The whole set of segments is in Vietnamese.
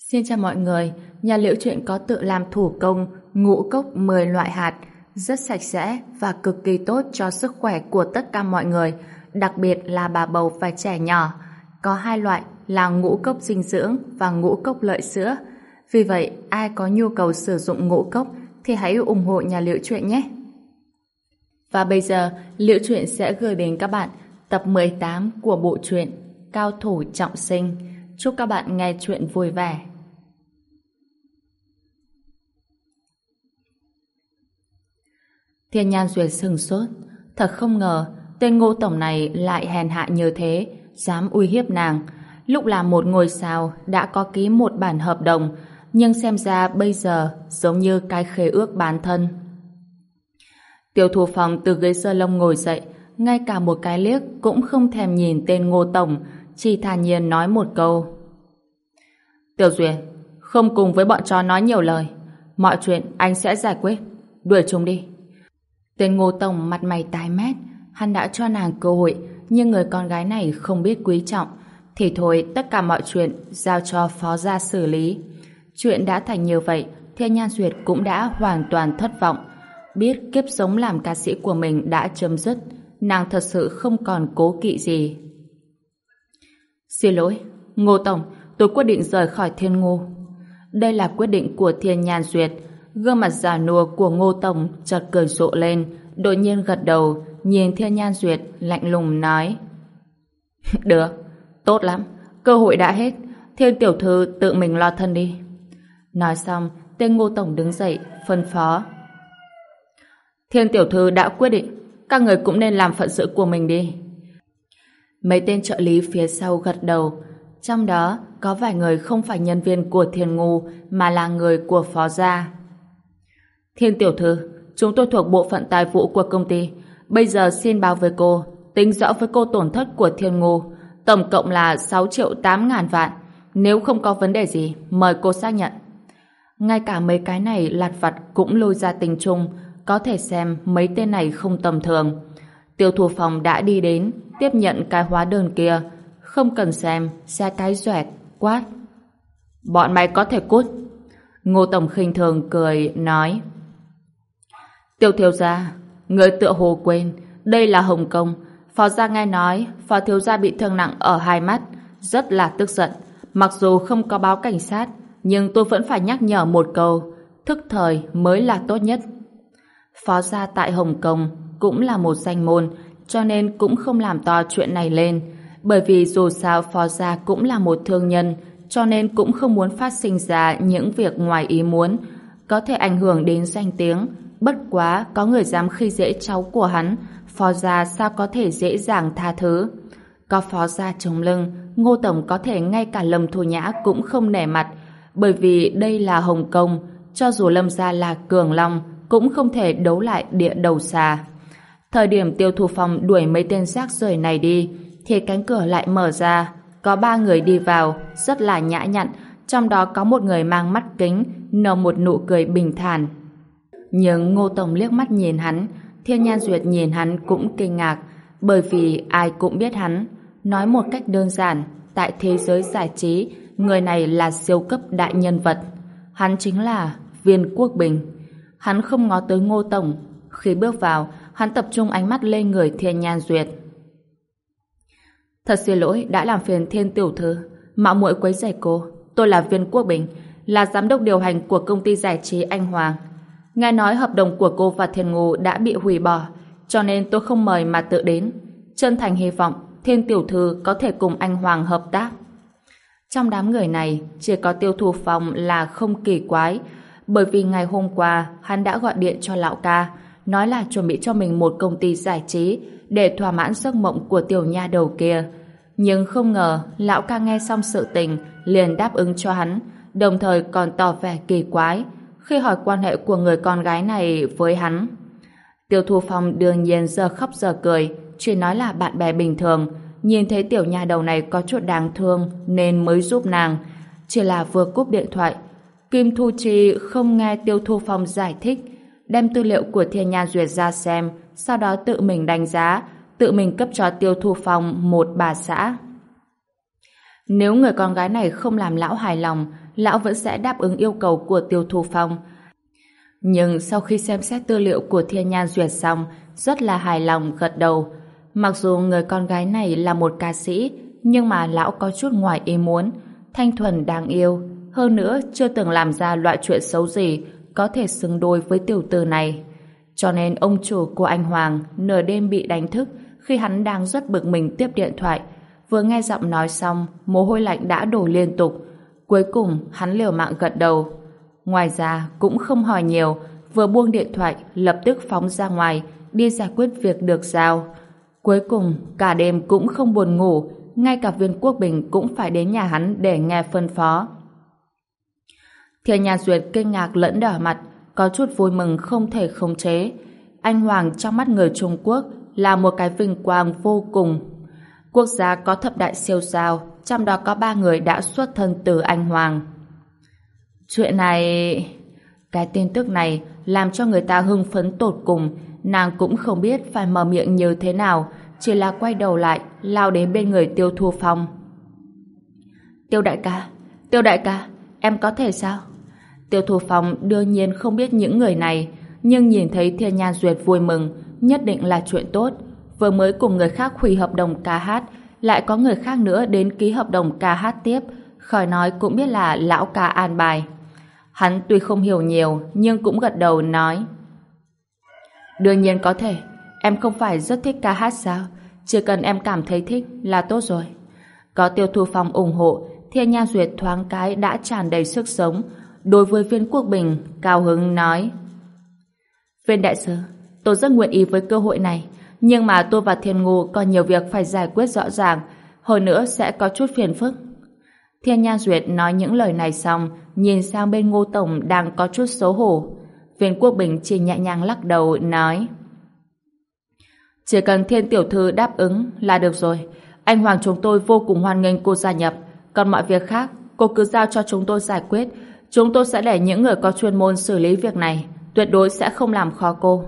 Xin chào mọi người, nhà Liễu Chuyện có tự làm thủ công ngũ cốc 10 loại hạt, rất sạch sẽ và cực kỳ tốt cho sức khỏe của tất cả mọi người, đặc biệt là bà bầu và trẻ nhỏ. Có hai loại là ngũ cốc dinh dưỡng và ngũ cốc lợi sữa. Vì vậy, ai có nhu cầu sử dụng ngũ cốc thì hãy ủng hộ nhà Liễu Chuyện nhé. Và bây giờ, Liễu Chuyện sẽ gửi đến các bạn tập 18 của bộ truyện Cao thủ trọng sinh. Chúc các bạn nghe chuyện vui vẻ. Thiên Nhan Duyệt sừng sốt, thật không ngờ tên Ngô tổng này lại hèn hạ như thế, dám uy hiếp nàng. Lúc làm một ngôi sao đã có ký một bản hợp đồng, nhưng xem ra bây giờ giống như cái khế ước bán thân. Tiêu Thu Phong từ ghế salon ngồi dậy, ngay cả một cái liếc cũng không thèm nhìn tên Ngô tổng, chỉ thản nhiên nói một câu: Tiểu Duyệt, không cùng với bọn chó nói nhiều lời, mọi chuyện anh sẽ giải quyết, đuổi chúng đi. Tên Ngô tổng mặt mày tái mét, hắn đã cho nàng cơ hội, nhưng người con gái này không biết quý trọng, thì thôi tất cả mọi chuyện giao cho phó gia xử lý. Chuyện đã thành như vậy, Thiên Nhan Duyệt cũng đã hoàn toàn thất vọng. Biết kiếp sống làm ca sĩ của mình đã chấm dứt, nàng thật sự không còn cố kỵ gì. Xin lỗi, Ngô tổng, tôi quyết định rời khỏi Thiên Ngô. Đây là quyết định của Thiên Nhan Duyệt. Gương mặt già nua của Ngô tổng chợt cười rộ lên, đột nhiên gật đầu, nhìn Thiên Nhan Duyệt lạnh lùng nói: Được, tốt lắm, cơ hội đã hết, Thiên tiểu thư tự mình lo thân đi. Nói xong, tên Ngô tổng đứng dậy, phân phó: Thiên tiểu thư đã quyết định, các người cũng nên làm phận sự của mình đi. Mấy tên trợ lý phía sau gật đầu, trong đó có vài người không phải nhân viên của Thiên Ngô mà là người của phó gia. Thiên tiểu thư, chúng tôi thuộc bộ phận tài vụ của công ty, bây giờ xin báo với cô, tính rõ với cô tổn thất của Thiên Ngô, tổng cộng là 6 triệu 8 ngàn vạn. Nếu không có vấn đề gì, mời cô xác nhận. Ngay cả mấy cái này lặt vặt cũng lôi ra tình chung, có thể xem mấy tên này không tầm thường. Tiêu Thu Phong đã đi đến, tiếp nhận cái hóa đơn kia, không cần xem, xe cái doẹt, quát: Bọn mày có thể cút. Ngô tổng khinh thường cười, nói: Tiêu thiếu gia, người tựa hồ quên, đây là Hồng Kông. Phó gia nghe nói phó thiếu gia bị thương nặng ở hai mắt, rất là tức giận. Mặc dù không có báo cảnh sát, nhưng tôi vẫn phải nhắc nhở một câu, thức thời mới là tốt nhất. Phó gia tại Hồng Kông cũng là một danh môn, cho nên cũng không làm to chuyện này lên. Bởi vì dù sao phó gia cũng là một thương nhân, cho nên cũng không muốn phát sinh ra những việc ngoài ý muốn, có thể ảnh hưởng đến danh tiếng. Bất quá có người dám khi dễ cháu của hắn, phó gia sao có thể dễ dàng tha thứ. Có phó gia chống lưng, Ngô tổng có thể ngay cả Lâm Thu Nhã cũng không nể mặt, bởi vì đây là Hồng Kông, cho dù Lâm gia là cường long cũng không thể đấu lại địa đầu xà. Thời điểm Tiêu Thu Phong đuổi mấy tên rác rưởi này đi, thì cánh cửa lại mở ra, có 3 người đi vào, rất là nhã nhặn, trong đó có một người mang mắt kính, nở một nụ cười bình thản. Nhưng Ngô tổng liếc mắt nhìn hắn, Thiên Nhan Duyệt nhìn hắn cũng kinh ngạc, bởi vì ai cũng biết hắn. Nói một cách đơn giản, tại thế giới giải trí, người này là siêu cấp đại nhân vật. Hắn chính là Viên Quốc Bình. Hắn không ngó tới Ngô tổng. Khi bước vào, hắn tập trung ánh mắt lên người Thiên Nhan Duyệt. Thật xin lỗi đã làm phiền Thiên tiểu thư, mạo muội quấy rầy cô. Tôi là Viên Quốc Bình, là giám đốc điều hành của công ty giải trí Anh Hoàng. Nghe nói hợp đồng của cô và Thiên Ngô đã bị hủy bỏ, cho nên tôi không mời mà tự đến. Chân thành hy vọng Thiên tiểu thư có thể cùng anh Hoàng hợp tác. Trong đám người này, chỉ có Tiêu Thu Phong là không kỳ quái, bởi vì ngày hôm qua hắn đã gọi điện cho lão ca, nói là chuẩn bị cho mình một công ty giải trí để thỏa mãn giấc mộng của tiểu nha đầu kia. Nhưng không ngờ lão ca nghe xong sự tình liền đáp ứng cho hắn, đồng thời còn tỏ vẻ kỳ quái khi hỏi quan hệ của người con gái này với hắn. Tiêu Thu Phong đương nhiên giờ khóc giờ cười, chỉ nói là bạn bè bình thường, nhìn thấy tiểu nha đầu này có chút đáng thương nên mới giúp nàng. Chỉ là vừa cúp điện thoại, Kim Thu Chi không nghe Tiêu Thu Phong giải thích, đem tư liệu của Thiên Nhan Duyệt ra xem, sau đó tự mình đánh giá, tự mình cấp cho Tiêu Thu Phong một bà xã. Nếu người con gái này không làm lão hài lòng, lão vẫn sẽ đáp ứng yêu cầu của Tiêu Thu Phong. Nhưng sau khi xem xét tư liệu của Thiên Nhan duyệt xong, rất là hài lòng gật đầu. Mặc dù người con gái này là một ca sĩ, nhưng mà lão có chút ngoài ý muốn. Thanh thuần đáng yêu, hơn nữa chưa từng làm ra loại chuyện xấu gì có thể xứng đôi với tiểu tử này. Cho nên ông chủ của anh Hoàng nửa đêm bị đánh thức khi hắn đang rất bực mình tiếp điện thoại. Vừa nghe giọng nói xong, mồ hôi lạnh đã đổ liên tục. Cuối cùng hắn liều mạng gật đầu. Ngoài ra cũng không hỏi nhiều, vừa buông điện thoại lập tức phóng ra ngoài đi giải quyết việc được giao. Cuối cùng cả đêm cũng không buồn ngủ, ngay cả Viên Quốc Bình cũng phải đến nhà hắn để nghe phân phó. Thiên Nha Duyệt kinh ngạc lẫn đỏ mặt, có chút vui mừng không thể khống chế. Anh Hoàng trong mắt người Trung Quốc là một cái vinh quang vô cùng. Quốc gia có thập đại siêu sao, trong đó có 3 người đã xuất thân từ anh Hoàng. Chuyện này... Cái tin tức này làm cho người ta hưng phấn tột cùng, nàng cũng không biết phải mở miệng như thế nào, chỉ là quay đầu lại, lao đến bên người Tiêu Thu Phong. Tiêu đại ca, em có thể sao? Tiêu Thu Phong đương nhiên không biết những người này, nhưng nhìn thấy Thiên Nhan Duyệt vui mừng, nhất định là chuyện tốt. Vừa mới cùng người khác hủy hợp đồng ca hát, lại có người khác nữa đến ký hợp đồng ca hát tiếp, khỏi nói cũng biết là lão ca an bài. Hắn tuy không hiểu nhiều, nhưng cũng gật đầu nói: Đương nhiên có thể, em không phải rất thích ca hát sao? Chỉ cần em cảm thấy thích là tốt rồi. Có Tiêu Thu Phong ủng hộ, Thiên Nha Duyệt thoáng cái đã tràn đầy sức sống. Đối với Viên Quốc Bình, cao hứng nói: Viên đại sư, tôi rất nguyện ý với cơ hội này, nhưng mà tôi và Thiên Ngô còn nhiều việc phải giải quyết rõ ràng, hồi nữa sẽ có chút phiền phức. Thiên Nha Duyệt nói những lời này xong, nhìn sang bên Ngô Tổng đang có chút xấu hổ. Viên Quốc Bình chỉ nhẹ nhàng lắc đầu nói: Chỉ cần Thiên tiểu thư đáp ứng là được rồi. Anh Hoàng chúng tôi vô cùng hoan nghênh cô gia nhập, còn mọi việc khác cô cứ giao cho chúng tôi giải quyết. Chúng tôi sẽ để những người có chuyên môn xử lý việc này, tuyệt đối sẽ không làm khó cô.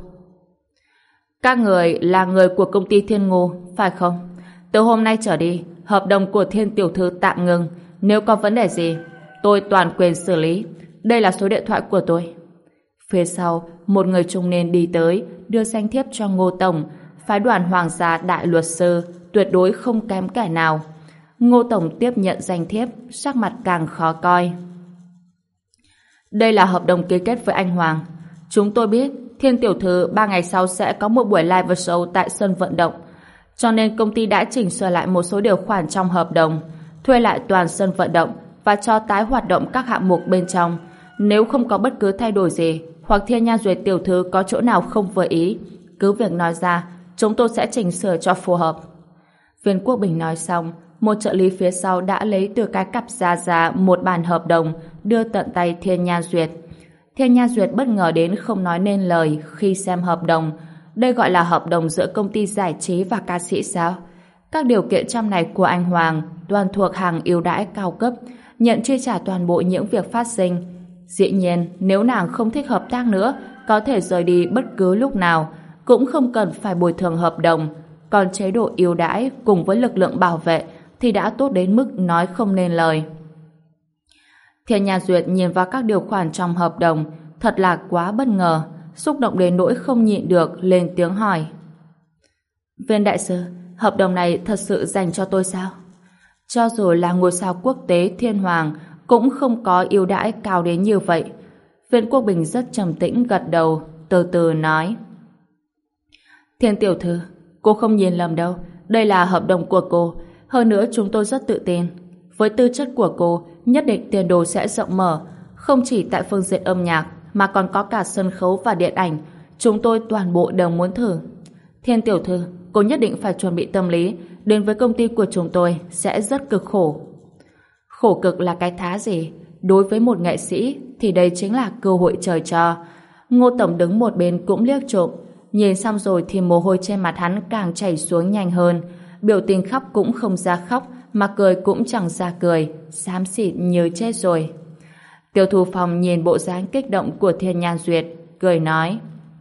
Các người là người của công ty Thiên Ngô, phải không? Từ hôm nay trở đi, hợp đồng của Thiên tiểu thư tạm ngừng. Nếu có vấn đề gì, tôi toàn quyền xử lý. Đây là số điện thoại của tôi. Phía sau, một người trung niên đi tới, đưa danh thiếp cho Ngô Tổng, phái đoàn Hoàng gia đại luật sư, tuyệt đối không kém kẻ nào. Ngô Tổng tiếp nhận danh thiếp, sắc mặt càng khó coi. Đây là hợp đồng ký kết với anh Hoàng. Chúng tôi biết Thiên tiểu thư 3 ngày sau sẽ có một buổi live show tại sân vận động, cho nên công ty đã chỉnh sửa lại một số điều khoản trong hợp đồng, thuê lại toàn sân vận động và cho tái hoạt động các hạng mục bên trong. Nếu không có bất cứ thay đổi gì hoặc Thiên Nha Duyệt tiểu thư có chỗ nào không vừa ý, cứ việc nói ra, chúng tôi sẽ chỉnh sửa cho phù hợp. Viên Quốc Bình nói xong, một trợ lý phía sau đã lấy từ cái cặp ra một bản hợp đồng đưa tận tay Thiên Nha Duyệt. Thiên Nha Duyệt bất ngờ đến không nói nên lời khi xem hợp đồng. Đây gọi là hợp đồng giữa công ty giải trí và ca sĩ sao? Các điều kiện trong này của anh Hoàng toàn thuộc hàng ưu đãi cao cấp, nhận chi trả toàn bộ những việc phát sinh. Dĩ nhiên, nếu nàng không thích hợp tác nữa, có thể rời đi bất cứ lúc nào, cũng không cần phải bồi thường hợp đồng. Còn chế độ ưu đãi cùng với lực lượng bảo vệ thì đã tốt đến mức nói không nên lời. Thiên Nha Duyệt nhìn vào các điều khoản trong hợp đồng, thật là quá bất ngờ, xúc động đến nỗi không nhịn được lên tiếng hỏi: Viên đại sư, hợp đồng này thật sự dành cho tôi sao? Cho dù là ngôi sao quốc tế Thiên Hoàng cũng không có ưu đãi cao đến như vậy. Viên Quốc Bình rất trầm tĩnh gật đầu, từ từ nói: Thiên tiểu thư, cô không nhìn lầm đâu, đây là hợp đồng của cô. Hơn nữa chúng tôi rất tự tin, với tư chất của cô, nhất định tiền đồ sẽ rộng mở, không chỉ tại phương diện âm nhạc mà còn có cả sân khấu và điện ảnh. Chúng tôi toàn bộ đều muốn thử. Thiên tiểu thư, cô nhất định phải chuẩn bị tâm lý, đến với công ty của chúng tôi sẽ rất cực khổ. Khổ cực là cái thá gì? Đối với một nghệ sĩ thì đây chính là cơ hội trời cho. Ngô Tổng đứng một bên cũng liếc trộm, nhìn xong rồi thì mồ hôi trên mặt hắn càng chảy xuống nhanh hơn, biểu tình khóc cũng không ra khóc, mà cười cũng chẳng ra cười, xám xịt như chết rồi. Tiêu Thu Phong nhìn bộ dáng kích động của Thiên Nhan Duyệt, cười nói: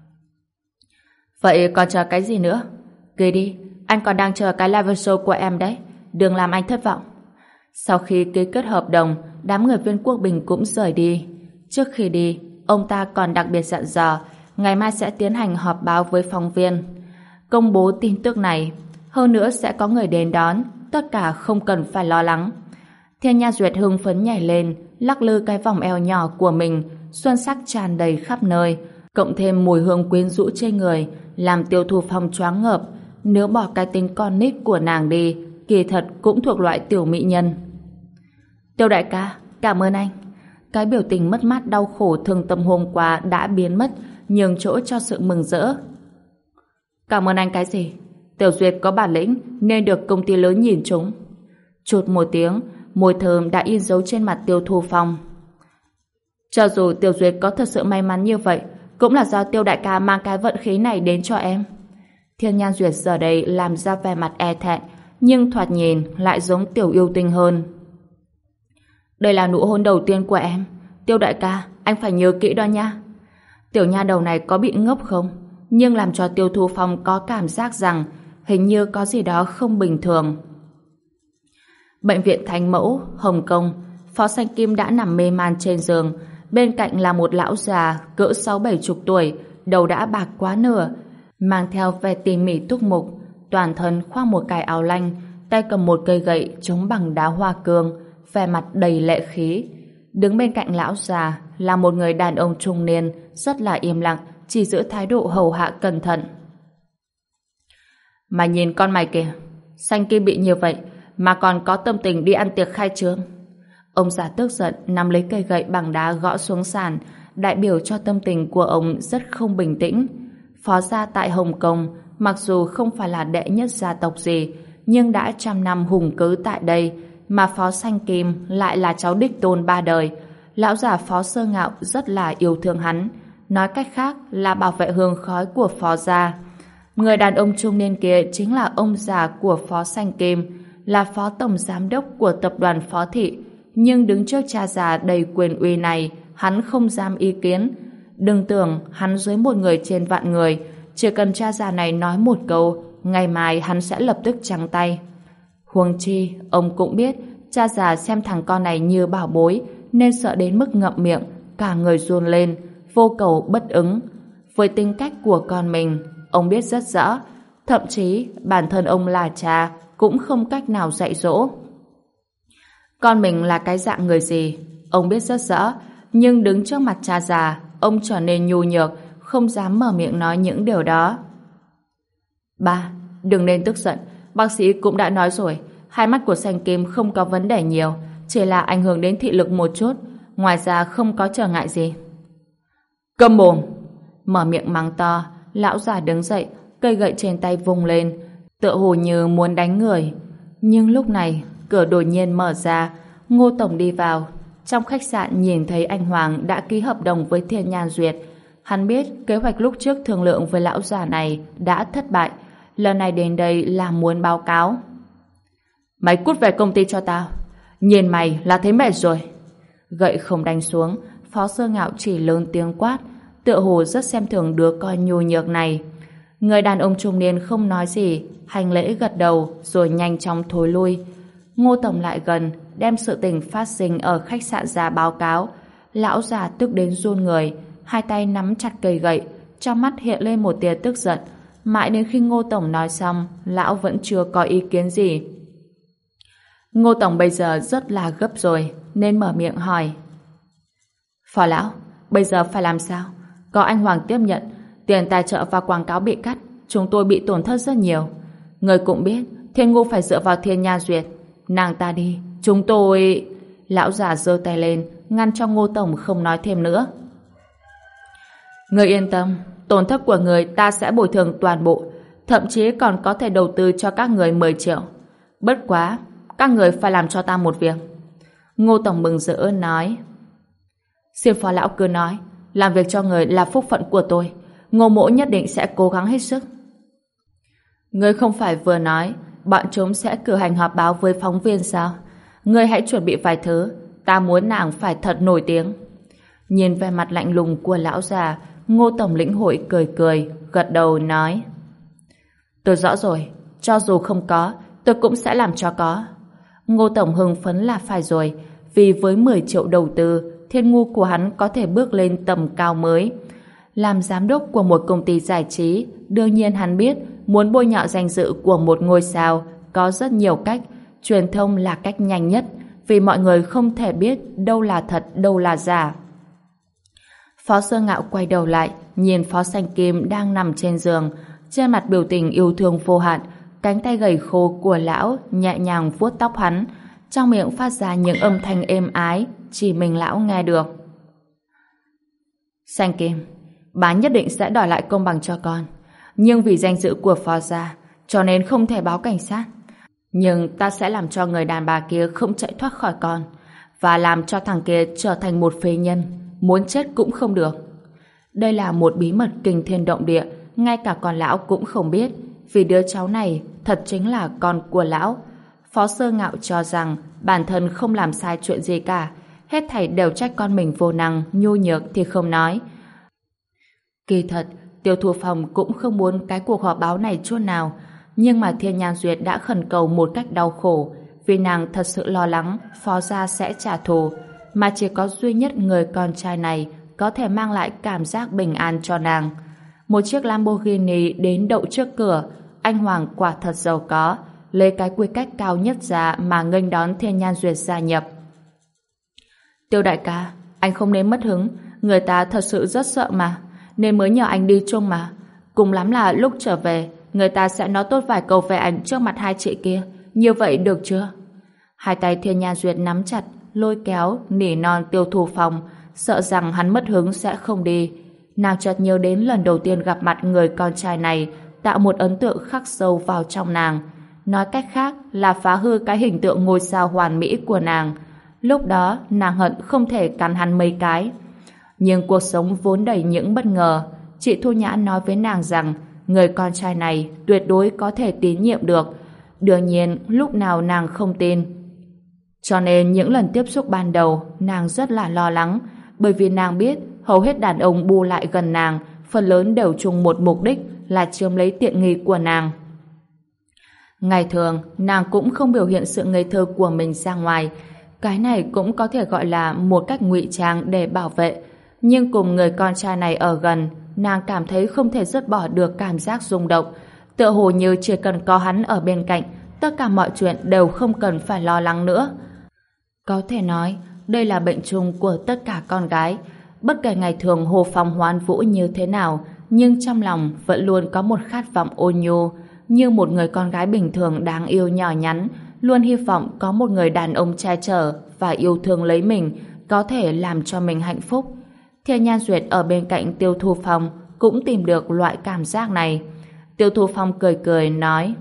Vậy còn chờ cái gì nữa? Ký đi, anh còn đang chờ cái live show của em đấy, đừng làm anh thất vọng. Sau khi ký kết hợp đồng, đám người viên Quốc Bình cũng rời đi. Trước khi đi, ông ta còn đặc biệt dặn dò ngày mai sẽ tiến hành họp báo với phóng viên, công bố tin tức này. Hơn nữa sẽ có người đến đón, tất cả không cần phải lo lắng. Thiên Nha Duyệt hưng phấn nhảy lên, lắc lư cái vòng eo nhỏ của mình, xuân sắc tràn đầy khắp nơi, cộng thêm mùi hương quyến rũ trên người, làm Tiêu Thu Phong choáng ngợp. Nếu bỏ cái tính con nít của nàng đi, kỳ thật cũng thuộc loại tiểu mỹ nhân. Tiêu đại ca, cảm ơn anh. Cái biểu tình mất mát đau khổ thương tâm hôm qua đã biến mất, nhường chỗ cho sự mừng rỡ. Cảm ơn anh cái gì? Tiểu Duyệt có bản lĩnh nên được công ty lớn nhìn trúng. Chụt một tiếng, mùi thơm đã in dấu trên mặt Tiêu Thu Phong. Cho dù Tiểu Duyệt có thật sự may mắn như vậy, cũng là do Tiêu đại ca mang cái vận khí này đến cho em. Thiên Nhan Duyệt giờ đây làm ra vẻ mặt e thẹn, nhưng thoạt nhìn lại giống tiểu yêu tinh hơn. Đây là nụ hôn đầu tiên của em. Tiêu đại ca, anh phải nhớ kỹ đó nha. Tiểu nha đầu này có bị ngốc không? Nhưng làm cho Tiêu Thu Phong có cảm giác rằng hình như có gì đó không bình thường. Bệnh viện Thánh Mẫu, Hồng Kông, Phó Sanh Kim đã nằm mê man trên giường. Bên cạnh là một lão già cỡ 60-70 tuổi, đầu đã bạc quá nửa, mang theo vẻ tỉ mỉ túc mục, toàn thân khoác một cái áo lanh, tay cầm một cây gậy chống bằng đá hoa cương, vẻ mặt đầy lệ khí. Đứng bên cạnh lão già là một người đàn ông trung niên, rất là im lặng, chỉ giữ thái độ hầu hạ cẩn thận. Mà nhìn con mày kìa, Sanh Kim bị như vậy mà còn có tâm tình đi ăn tiệc khai trương. Ông già tức giận nắm lấy cây gậy bằng đá gõ xuống sàn, đại biểu cho tâm tình của ông rất không bình tĩnh. Phó gia tại Hồng Kông mặc dù không phải là đệ nhất gia tộc gì, nhưng đã trăm năm hùng cứ tại đây, mà Phó Sanh Kim lại là cháu đích tôn 3 đời. Lão già Phó Sơ Ngạo rất là yêu thương hắn, nói cách khác là bảo vệ hương khói của Phó gia. Người đàn ông trung niên kia chính là ông già của Phó Sanh Kim, là phó tổng giám đốc của tập đoàn Phó Thị, nhưng đứng trước cha già đầy quyền uy này, hắn không dám ý kiến. Đừng tưởng hắn dưới một người trên vạn người, chỉ cần cha già này nói một câu, ngày mai hắn sẽ lập tức trắng tay. Huống chi, ông cũng biết cha già xem thằng con này như bảo bối, nên sợ đến mức ngậm miệng, cả người run lên, vô cầu bất ứng. Với tính cách của con mình, ông biết rất rõ, thậm chí bản thân ông là cha cũng không cách nào dạy dỗ. Con mình là cái dạng người gì, ông biết rất rõ, nhưng đứng trước mặt cha già, ông trở nên nhu nhược, không dám mở miệng nói những điều đó. Ba, đừng nên tức giận, bác sĩ cũng đã nói rồi, hai mắt của Sanh Kim không có vấn đề nhiều, chỉ là ảnh hưởng đến thị lực một chút, ngoài ra không có trở ngại gì. Câm mồm! Mở miệng mắng to, lão già đứng dậy, cây gậy trên tay vung lên, tựa hồ như muốn đánh người. Nhưng lúc này, cửa đột nhiên mở ra, Ngô Tổng đi vào. Trong khách sạn nhìn thấy anh Hoàng đã ký hợp đồng với Thiên Nhan Duyệt. Hắn biết kế hoạch lúc trước thương lượng với lão già này đã thất bại. Lần này đến đây là muốn báo cáo. Mày cút về công ty cho tao. Nhìn mày là thấy mệt rồi. Gậy không đánh xuống, Phó Sơ Ngạo chỉ lớn tiếng quát, tựa hồ rất xem thường đứa con nhu nhược này. Người đàn ông trung niên không nói gì, hành lễ gật đầu rồi nhanh chóng thối lui. Ngô Tổng lại gần, đem sự tình phát sinh ở khách sạn ra báo cáo. Lão già tức đến run người, hai tay nắm chặt cây gậy, trong mắt hiện lên một tia tức giận. Mãi đến khi Ngô Tổng nói xong, lão vẫn chưa có ý kiến gì. Ngô Tổng bây giờ rất là gấp rồi, nên mở miệng hỏi. Phó lão, bây giờ phải làm sao? Có anh Hoàng tiếp nhận, tiền tài trợ và quảng cáo bị cắt, chúng tôi bị tổn thất rất nhiều. Người cũng biết, Thiên Ngô phải dựa vào Thiên Nha Duyệt. Nàng ta đi, chúng tôi... Lão già giơ tay lên, ngăn cho Ngô Tổng không nói thêm nữa. Người yên tâm, tổn thất của người ta sẽ bồi thường toàn bộ, thậm chí còn có thể đầu tư cho các người 10 triệu. Bất quá, các người phải làm cho ta một việc. Ngô Tổng mừng rỡ nói. Xin phó lão cứ nói, làm việc cho người là phúc phận của tôi. Ngô mỗ nhất định sẽ cố gắng hết sức. Người không phải vừa nói bọn chúng sẽ cử hành họp báo với phóng viên sao? Người hãy chuẩn bị vài thứ, ta muốn nàng phải thật nổi tiếng. Nhìn vẻ mặt lạnh lùng của lão già, Ngô Tổng lĩnh hội cười cười, gật đầu nói. Tôi rõ rồi, cho dù không có, tôi cũng sẽ làm cho có. Ngô tổng hưng phấn là phải rồi, vì với 10 triệu đầu tư, Thiên Ngu của hắn có thể bước lên tầm cao mới. Làm giám đốc của một công ty giải trí, đương nhiên hắn biết muốn bôi nhọ danh dự của một ngôi sao có rất nhiều cách, truyền thông là cách nhanh nhất, vì mọi người không thể biết đâu là thật, đâu là giả. Phó Sơ Ngạo quay đầu lại, nhìn Phó Sanh Kim đang nằm trên giường, trên mặt biểu tình yêu thương vô hạn, cánh tay gầy khô của lão nhẹ nhàng vuốt tóc hắn, trong miệng phát ra những âm thanh êm ái, chỉ mình lão nghe được. Sanh Kim, bà nhất định sẽ đòi lại công bằng cho con, nhưng vì danh dự của Phó gia, cho nên không thể báo cảnh sát. Nhưng ta sẽ làm cho người đàn bà kia không chạy thoát khỏi con, và làm cho thằng kia trở thành một phế nhân, muốn chết cũng không được. Đây là một bí mật kinh thiên động địa, ngay cả con lão cũng không biết, vì đứa cháu này thật chính là con của lão. Phó Sơ Ngạo cho rằng bản thân không làm sai chuyện gì cả, hết thảy đều trách con mình vô năng, nhu nhược thì không nói. Kỳ thật, Tiêu Thu Phong cũng không muốn cái cuộc họp báo này chút nào, nhưng mà Thiên Nhan Duyệt đã khẩn cầu một cách đau khổ, vì nàng thật sự lo lắng Phó gia sẽ trả thù, mà chỉ có duy nhất người con trai này có thể mang lại cảm giác bình an cho nàng. Một chiếc Lamborghini đến đậu trước cửa, anh Hoàng quả thật giàu có, lấy cái quy cách cao nhất ra mà nghênh đón Thiên Nhan Duyệt gia nhập. Tiêu đại ca, anh không nên mất hứng, người ta thật sự rất sợ mà, nên mới nhờ anh đi chung mà. Cùng lắm là lúc trở về, người ta sẽ nói tốt vài câu về anh trước mặt hai chị kia, như vậy được chưa? Hai tay Thiên Nhan Duyệt nắm chặt, lôi kéo, nỉ non Tiêu Thu Phong, sợ rằng hắn mất hứng sẽ không đi. Nàng chợt nhớ đến lần đầu tiên gặp mặt người con trai này, tạo một ấn tượng khắc sâu vào trong nàng. Nói cách khác là phá hư cái hình tượng ngôi sao hoàn mỹ của nàng. Lúc đó nàng hận không thể cắn hắn mấy cái. Nhưng cuộc sống vốn đầy những bất ngờ. Chị Thu Nhã nói với nàng rằng người con trai này tuyệt đối có thể tín nhiệm được. Đương nhiên lúc nào nàng không tin. Cho nên những lần tiếp xúc ban đầu nàng rất là lo lắng, bởi vì nàng biết hầu hết đàn ông bu lại gần nàng phần lớn đều chung một mục đích là chiếm lấy tiện nghi của nàng. Ngày thường nàng cũng không biểu hiện sự ngây thơ của mình ra ngoài, cái này cũng có thể gọi là một cách ngụy trang để bảo vệ, nhưng cùng người con trai này ở gần, nàng cảm thấy không thể dứt bỏ được cảm giác rung động, tựa hồ như chỉ cần có hắn ở bên cạnh, tất cả mọi chuyện đều không cần phải lo lắng nữa. Có thể nói đây là bệnh chung của tất cả con gái. Bất kể ngày thường Hồ Phong hoan vũ như thế nào, nhưng trong lòng vẫn luôn có một khát vọng ôn nhu, như một người con gái bình thường đáng yêu nhỏ nhắn, luôn hy vọng có một người đàn ông che chở và yêu thương lấy mình, có thể làm cho mình hạnh phúc. Thiên Nhan Duyệt ở bên cạnh Tiêu Thu Phong cũng tìm được loại cảm giác này. Tiêu Thu Phong cười cười nói: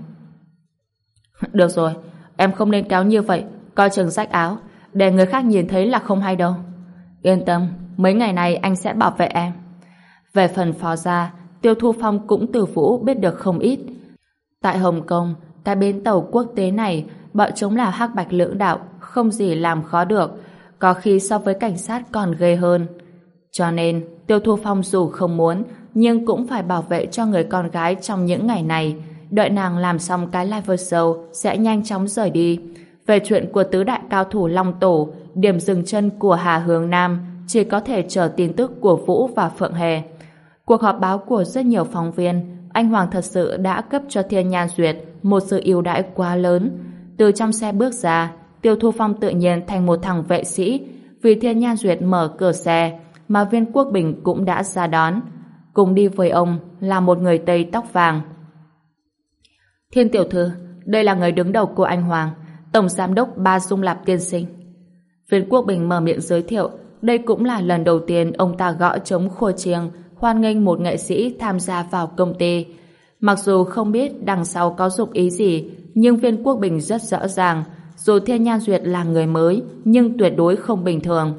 Được rồi, em không nên kéo như vậy, coi chừng rách áo, để người khác nhìn thấy là không hay đâu. Yên tâm, mấy ngày này anh sẽ bảo vệ em. Về phần Phó gia, Tiêu Thu Phong cũng từ Vũ biết được không ít. Tại Hồng Kông, cái bến tàu quốc tế này, bọn chúng là hắc bạch lưỡng đạo, không gì làm khó được, có khi so với cảnh sát còn ghê hơn. Cho nên, Tiêu Thu Phong dù không muốn, nhưng cũng phải bảo vệ cho người con gái trong những ngày này. Đợi nàng làm xong cái live show sẽ nhanh chóng rời đi. Về chuyện của tứ đại cao thủ Long Tổ, điểm dừng chân của Hà Hướng Nam chỉ có thể chờ tin tức của Vũ và Phượng Hề. Cuộc họp báo của rất nhiều phóng viên, anh Hoàng thật sự đã cấp cho Thiên Nhan Duyệt một sự ưu đãi quá lớn. Từ trong xe bước ra, Tiêu Thu Phong tự nhiên thành một thằng vệ sĩ, vì Thiên Nhan Duyệt mở cửa xe, mà Viên Quốc Bình cũng đã ra đón. Cùng đi với ông là một người Tây tóc vàng. Thiên tiểu thư, đây là người đứng đầu của anh Hoàng, Tổng Giám đốc Ba Dung Lạp tiên sinh. Viên Quốc Bình mở miệng giới thiệu, đây cũng là lần đầu tiên ông ta gõ trống khua chiêng hoan nghênh một nghệ sĩ tham gia vào công ty. Mặc dù không biết đằng sau có dụng ý gì, nhưng Viên Quốc Bình rất rõ ràng, dù Thiên Nhan Duyệt là người mới, nhưng tuyệt đối không bình thường.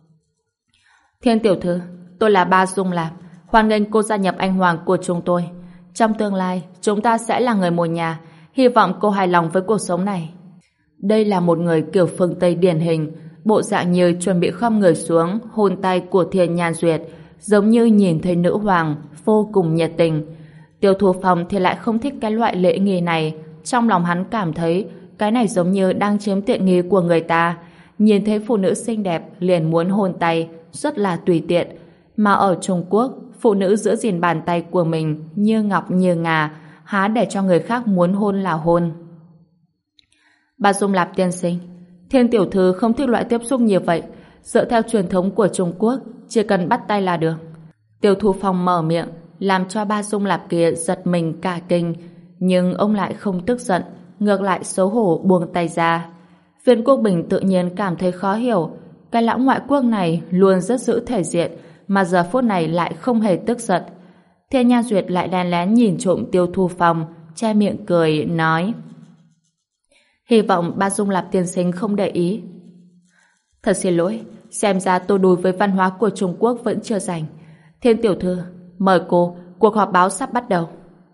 Thiên tiểu thư, tôi là Ba Dung Lạp, hoan nghênh cô gia nhập anh Hoàng của chúng tôi. Trong tương lai, chúng ta sẽ là người một nhà, hy vọng cô hài lòng với cuộc sống này. Đây là một người kiểu phương Tây điển hình, bộ dạng như chuẩn bị khom người xuống hôn tay của Thiên Nhan Duyệt, giống như nhìn thấy nữ hoàng, vô cùng nhiệt tình. Tiêu Thu Phong thì lại không thích cái loại lễ nghi này, trong lòng hắn cảm thấy cái này giống như đang chiếm tiện nghi của người ta. Nhìn thấy phụ nữ xinh đẹp liền muốn hôn tay, rất là tùy tiện. Mà ở Trung Quốc, phụ nữ giữ gìn bàn tay của mình như ngọc như ngà, há để cho người khác muốn hôn là hôn. Bà Dung Lạp tiên sinh, Thiên tiểu thư không thích loại tiếp xúc như vậy. Dựa theo truyền thống của Trung Quốc, chỉ cần bắt tay là được. Tiêu Thu Phong mở miệng, làm cho ba Dung Lạp kia giật mình cả kinh, nhưng ông lại không tức giận, ngược lại xấu hổ buông tay ra. Viên Quốc Bình tự nhiên cảm thấy khó hiểu, cái lão ngoại quốc này luôn rất giữ thể diện, mà giờ phút này lại không hề tức giận. Thiên Nha Duyệt lại lén lén nhìn trộm Tiêu Thu Phong, che miệng cười, nói: hy vọng ba Dung Lạp tiên sinh không để ý. Thật xin lỗi, xem ra tôi đối với văn hóa của Trung Quốc vẫn chưa rành. Thiên tiểu thư, mời cô, cuộc họp báo sắp bắt đầu.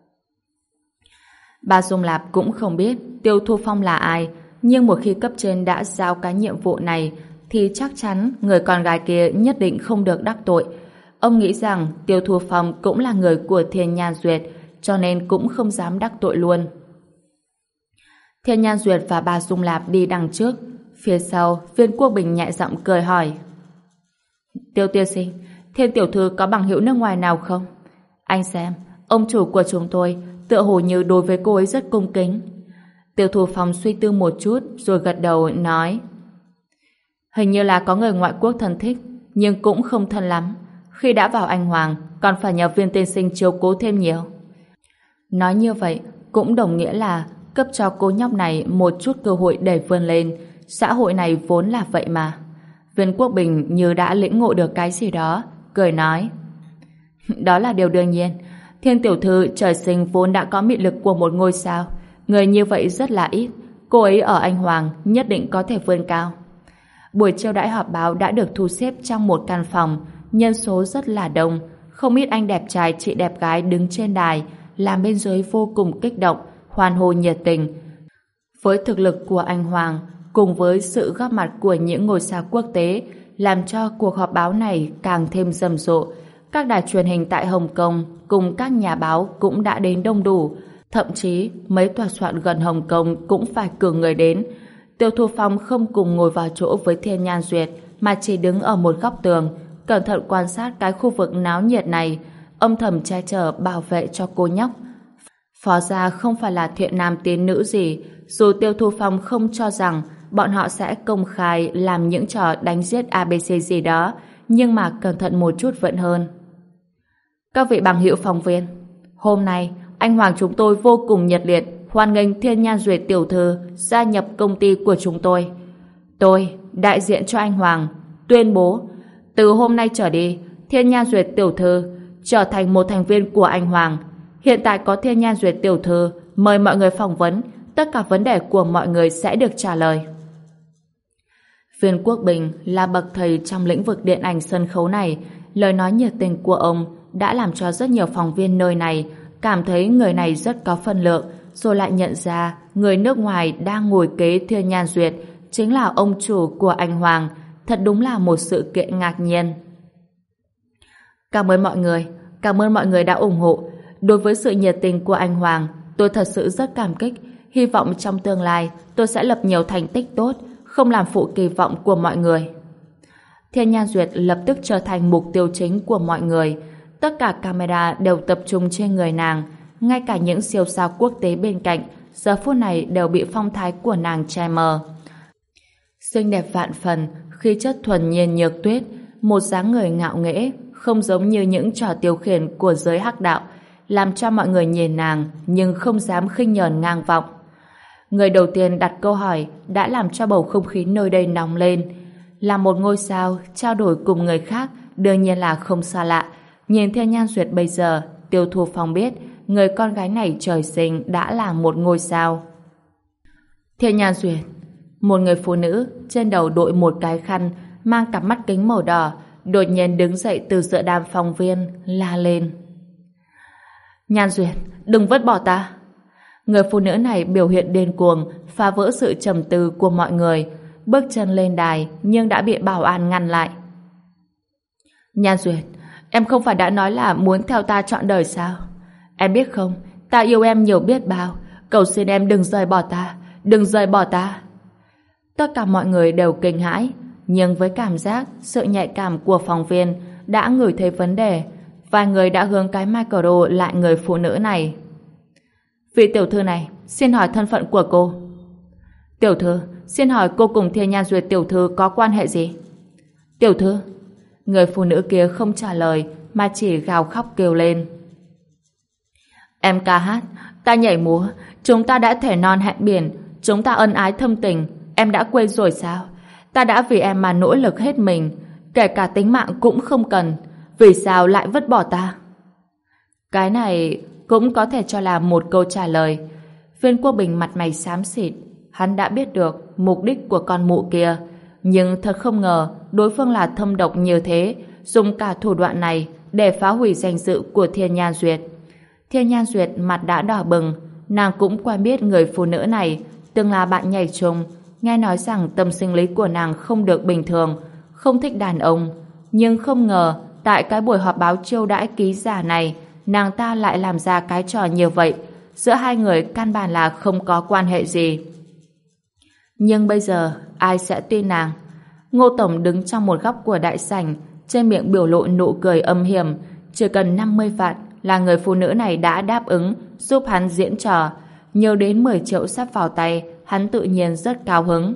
Ba Dung Lạp cũng không biết Tiêu Thu Phong là ai, nhưng một khi cấp trên đã giao cái nhiệm vụ này thì chắc chắn người con gái kia nhất định không được đắc tội. Ông nghĩ rằng Tiêu Thu Phong cũng là người của Thiên Nha Duyệt, cho nên cũng không dám đắc tội luôn. Thiên Nha Duyệt và bà Dung Lạp đi đằng trước, phía sau Viên Quốc Bình nhẹ giọng cười hỏi: Tiêu tiên sinh, Thiên tiểu thư có bằng hữu nước ngoài nào không? Anh xem, ông chủ của chúng tôi tựa hồ như đối với cô ấy rất cung kính. Tiêu Thu Phong suy tư một chút rồi gật đầu nói: hình như là có người ngoại quốc thân thích, nhưng cũng không thân lắm. Khi đã vào Anh Hoàng, còn phải nhờ Viên tiên sinh chiếu cố thêm nhiều. Nói như vậy cũng đồng nghĩa là cấp cho cô nhóc này một chút cơ hội để vươn lên. Xã hội này vốn là vậy mà. Viên Quốc Bình như đã lĩnh ngộ được cái gì đó, cười nói: đó là điều đương nhiên. Thiên tiểu thư trời sinh vốn đã có mị lực của một ngôi sao. Người như vậy rất là ít. Cô ấy ở Anh Hoàng nhất định có thể vươn cao. Buổi chiêu đãi họp báo đã được thu xếp trong một căn phòng, nhân số rất là đông. Không ít anh đẹp trai chị đẹp gái đứng trên đài, làm bên dưới vô cùng kích động, hoan hô nhiệt tình. Với thực lực của Anh Hoàng cùng với sự góp mặt của những ngôi sao quốc tế, làm cho cuộc họp báo này càng thêm rầm rộ. Các đài truyền hình tại Hồng Kông cùng các nhà báo cũng đã đến đông đủ, thậm chí mấy tòa soạn gần Hồng Kông cũng phải cử người đến. Tiêu Thu Phong không cùng ngồi vào chỗ với Thiên Nhan Duyệt, mà chỉ đứng ở một góc tường, cẩn thận quan sát cái khu vực náo nhiệt này, âm thầm che chở bảo vệ cho cô nhóc. Phó gia không phải là thiện nam tín nữ gì, dù Tiêu Thu Phong không cho rằng bọn họ sẽ công khai làm những trò đánh giết ABC gì đó, nhưng mà cẩn thận một chút vẫn hơn. Các vị bằng hữu phóng viên, hôm nay Anh Hoàng chúng tôi vô cùng nhiệt liệt hoan nghênh Thiên Nhan Duyệt tiểu thư gia nhập công ty của chúng tôi. Tôi, đại diện cho Anh Hoàng, tuyên bố từ hôm nay trở đi, Thiên Nhan Duyệt tiểu thư trở thành một thành viên của Anh Hoàng. Hiện tại có Thiên Nhan Duyệt tiểu thư mời mọi người phỏng vấn, tất cả vấn đề của mọi người sẽ được trả lời. Viên Quốc Bình là bậc thầy trong lĩnh vực điện ảnh sân khấu này, lời nói nhiệt tình của ông đã làm cho rất nhiều phóng viên nơi này cảm thấy người này rất có phân lượng, rồi lại nhận ra người nước ngoài đang ngồi kế Thiên Nhan Duyệt chính là ông chủ của Anh Hoàng. Thật đúng là một sự kiện ngạc nhiên. Cảm ơn mọi người đã ủng hộ. Đối với sự nhiệt tình của Anh Hoàng, tôi thật sự rất cảm kích. Hy vọng trong tương lai tôi sẽ lập nhiều thành tích tốt, không làm phụ kỳ vọng của mọi người. Thiên Nhan Duyệt lập tức trở thành mục tiêu chính của mọi người. Tất cả camera đều tập trung trên người nàng, ngay cả những siêu sao quốc tế bên cạnh giờ phút này đều bị phong thái của nàng che mờ. Xinh đẹp vạn phần, khí chất thuần nhiên nhược tuyết, một dáng người ngạo nghễ, không giống như những trò tiêu khiển của giới hắc đạo, làm cho mọi người nhìn nàng nhưng không dám khinh nhờn ngang vọng. Người đầu tiên đặt câu hỏi đã làm cho bầu không khí nơi đây nóng lên. Là một ngôi sao trao đổi cùng người khác đương nhiên là không xa lạ. Nhìn Thiên Nhan Duyệt bây giờ, Tiêu Thu Phong biết người con gái này trời sinh đã là một ngôi sao. Thiên Nhan Duyệt, một người phụ nữ trên đầu đội một cái khăn, mang cặp mắt kính màu đỏ, đột nhiên đứng dậy từ giữa đám phóng viên, la lên: Nhan Duyệt, đừng vứt bỏ ta! Người phụ nữ này biểu hiện điên cuồng, phá vỡ sự trầm tư của mọi người, bước chân lên đài nhưng đã bị bảo an ngăn lại. Nhan Duyệt, em không phải đã nói là muốn theo ta trọn đời sao? Em biết không, ta yêu em nhiều biết bao, cầu xin em đừng rời bỏ ta, đừng rời bỏ ta. Tất cả mọi người đều kinh hãi, nhưng với cảm giác, sự nhạy cảm của phóng viên đã ngửi thấy vấn đề, vài người đã hướng cái micro lại người phụ nữ này. Vị tiểu thư này, xin hỏi thân phận của cô. Tiểu thư, xin hỏi cô cùng Thiên Nhan Duyệt tiểu thư có quan hệ gì? Tiểu thư, người phụ nữ kia không trả lời mà chỉ gào khóc kêu lên. Em ca hát, ta nhảy múa, chúng ta đã thể non hẹn biển, chúng ta ân ái thâm tình, em đã quên rồi sao? Ta đã vì em mà nỗ lực hết mình, kể cả tính mạng cũng không cần, vì sao lại vứt bỏ ta? Cái này cũng có thể cho là một câu trả lời. Viên Quốc Bình mặt mày xám xịt, hắn đã biết được mục đích của con mụ kia, nhưng thật không ngờ đối phương là thâm độc như thế, dùng cả thủ đoạn này để phá hủy danh dự của Thiên Nhan Duyệt. Thiên Nhan Duyệt mặt đã đỏ bừng, nàng cũng quen biết người phụ nữ này, từng là bạn nhảy chung, nghe nói rằng tâm sinh lý của nàng không được bình thường, không thích đàn ông, nhưng không ngờ tại cái buổi họp báo chiêu đãi ký giả này, nàng ta lại làm ra cái trò như vậy. Giữa hai người căn bản là không có quan hệ gì. Nhưng bây giờ ai sẽ tin nàng? Ngô Tổng đứng trong một góc của đại sảnh, trên miệng biểu lộ nụ cười âm hiểm. Chỉ cần 50 vạn là người phụ nữ này đã đáp ứng giúp hắn diễn trò. Nhiều đến 10 triệu sắp vào tay, hắn tự nhiên rất cao hứng.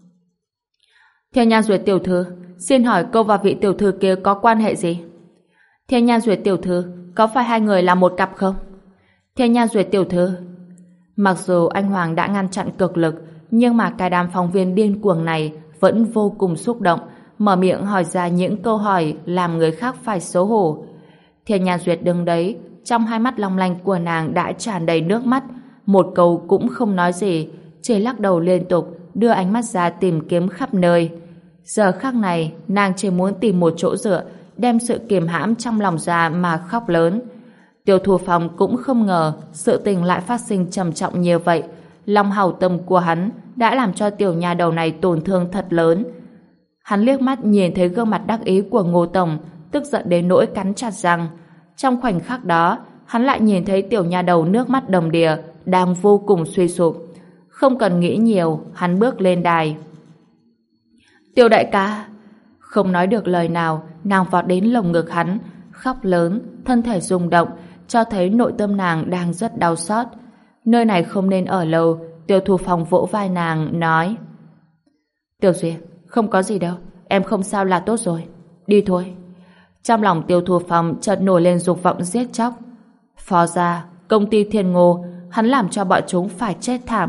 Thiên Nhan Duyệt tiểu thư, xin hỏi cô và vị tiểu thư kia có quan hệ gì? Thiên Nhan Duyệt tiểu thư, có phải hai người là một cặp không? Thiên Nhan Duyệt tiểu thư. Mặc dù anh Hoàng đã ngăn chặn cực lực, nhưng mà cái đám phóng viên điên cuồng này vẫn vô cùng xúc động, mở miệng hỏi ra những câu hỏi làm người khác phải xấu hổ. Thiên Nhan Duyệt đứng đấy, trong hai mắt long lanh của nàng đã tràn đầy nước mắt, một câu cũng không nói gì, chỉ lắc đầu liên tục, đưa ánh mắt ra tìm kiếm khắp nơi. Giờ khắc này, nàng chỉ muốn tìm một chỗ dựa, đem sự kiềm hãm trong lòng ra mà khóc lớn. Tiêu Thu Phong cũng không ngờ sự tình lại phát sinh trầm trọng như vậy. Lòng hảo tâm của hắn đã làm cho tiểu nhà đầu này tổn thương thật lớn. Hắn liếc mắt nhìn thấy gương mặt đắc ý của Ngô Tổng, tức giận đến nỗi cắn chặt răng. Trong khoảnh khắc đó, hắn lại nhìn thấy tiểu nhà đầu nước mắt đầm đìa, đang vô cùng suy sụp. Không cần nghĩ nhiều, hắn bước lên đài. Tiêu đại ca! Không nói được lời nào, nàng vọt đến lồng ngực hắn, khóc lớn, thân thể rung động, cho thấy nội tâm nàng đang rất đau xót. Nơi này không nên ở lâu. Tiêu Thu Phong vỗ vai nàng, nói: Tiểu Duyệt, không có gì đâu, em không sao là tốt rồi, đi thôi. Trong lòng Tiêu Thu Phong chợt nổi lên dục vọng giết chóc. Phó gia, công ty Thiên Ngô, hắn làm cho bọn chúng phải chết thảm.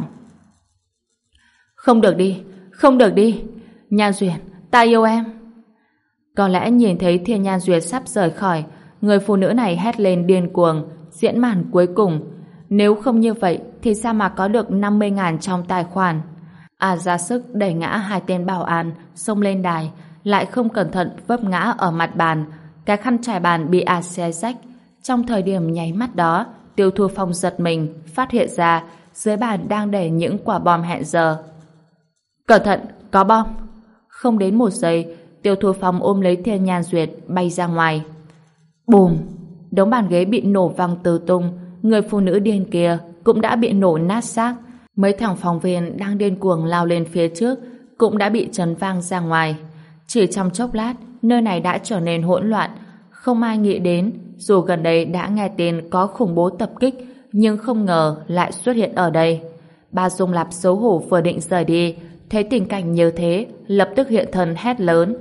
Không được đi, không được đi. Nhan Duyệt, ta yêu em. Có lẽ nhìn thấy Thiên Nhan Duyệt sắp rời khỏi, người phụ nữ này hét lên điên cuồng, diễn màn cuối cùng. Nếu không như vậy thì sao mà có được 50.000 trong tài khoản? Ra sức đẩy ngã hai tên bảo an, xông lên đài, lại không cẩn thận vấp ngã ở mặt bàn. Cái khăn trải bàn bị xé rách. Trong thời điểm nháy mắt đó, Tiêu Thu Phong giật mình, phát hiện ra dưới bàn đang để những quả bom hẹn giờ. Cẩn thận, có bom! Không đến một giây, Tiêu Thu Phong ôm lấy Thiên Nhan Duyệt bay ra ngoài. Bùm! Đống bàn ghế bị nổ văng tứ tung. Người phụ nữ điên kia cũng đã bị nổ nát xác. Mấy thằng phóng viên đang điên cuồng lao lên phía trước cũng đã bị chấn vang ra ngoài. Chỉ trong chốc lát, nơi này đã trở nên hỗn loạn. Không ai nghĩ đến, dù gần đây đã nghe tin có khủng bố tập kích, nhưng không ngờ lại xuất hiện ở đây. Bà Dung Lạp xấu hổ vừa định rời đi, thấy tình cảnh như thế, lập tức hiện thân hét lớn: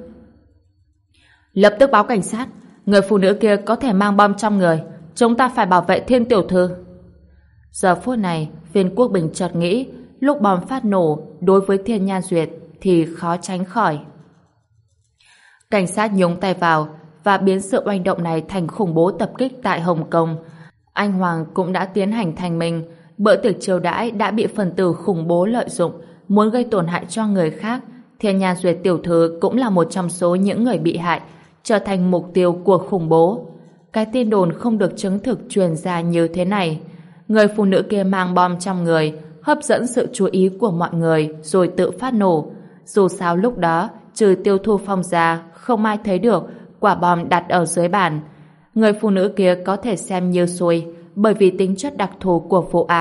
Lập tức báo cảnh sát, người phụ nữ kia có thể mang bom trong người, chúng ta phải bảo vệ Thiên tiểu thư. Giờ phút này, Viên Quốc Bình chợt nghĩ, lúc bom phát nổ đối với Thiên Nhan Duyệt thì khó tránh khỏi. Cảnh sát nhúng tay vào và biến sự oanh động này thành khủng bố tập kích tại Hồng Kông. Anh Hoàng cũng đã tiến hành thanh minh, bữa tiệc chiêu đãi đã bị phần tử khủng bố lợi dụng, muốn gây tổn hại cho người khác. Thiên Nhan Duyệt tiểu thư cũng là một trong số những người bị hại, trở thành mục tiêu của khủng bố. Cái tin đồn không được chứng thực truyền ra như thế này. Người phụ nữ kia mang bom trong người, hấp dẫn sự chú ý của mọi người rồi tự phát nổ. Dù sao lúc đó, trừ Tiêu Thu Phong ra, không ai thấy được quả bom đặt ở dưới bàn. Người phụ nữ kia có thể xem như xui, bởi vì tính chất đặc thù của vụ án,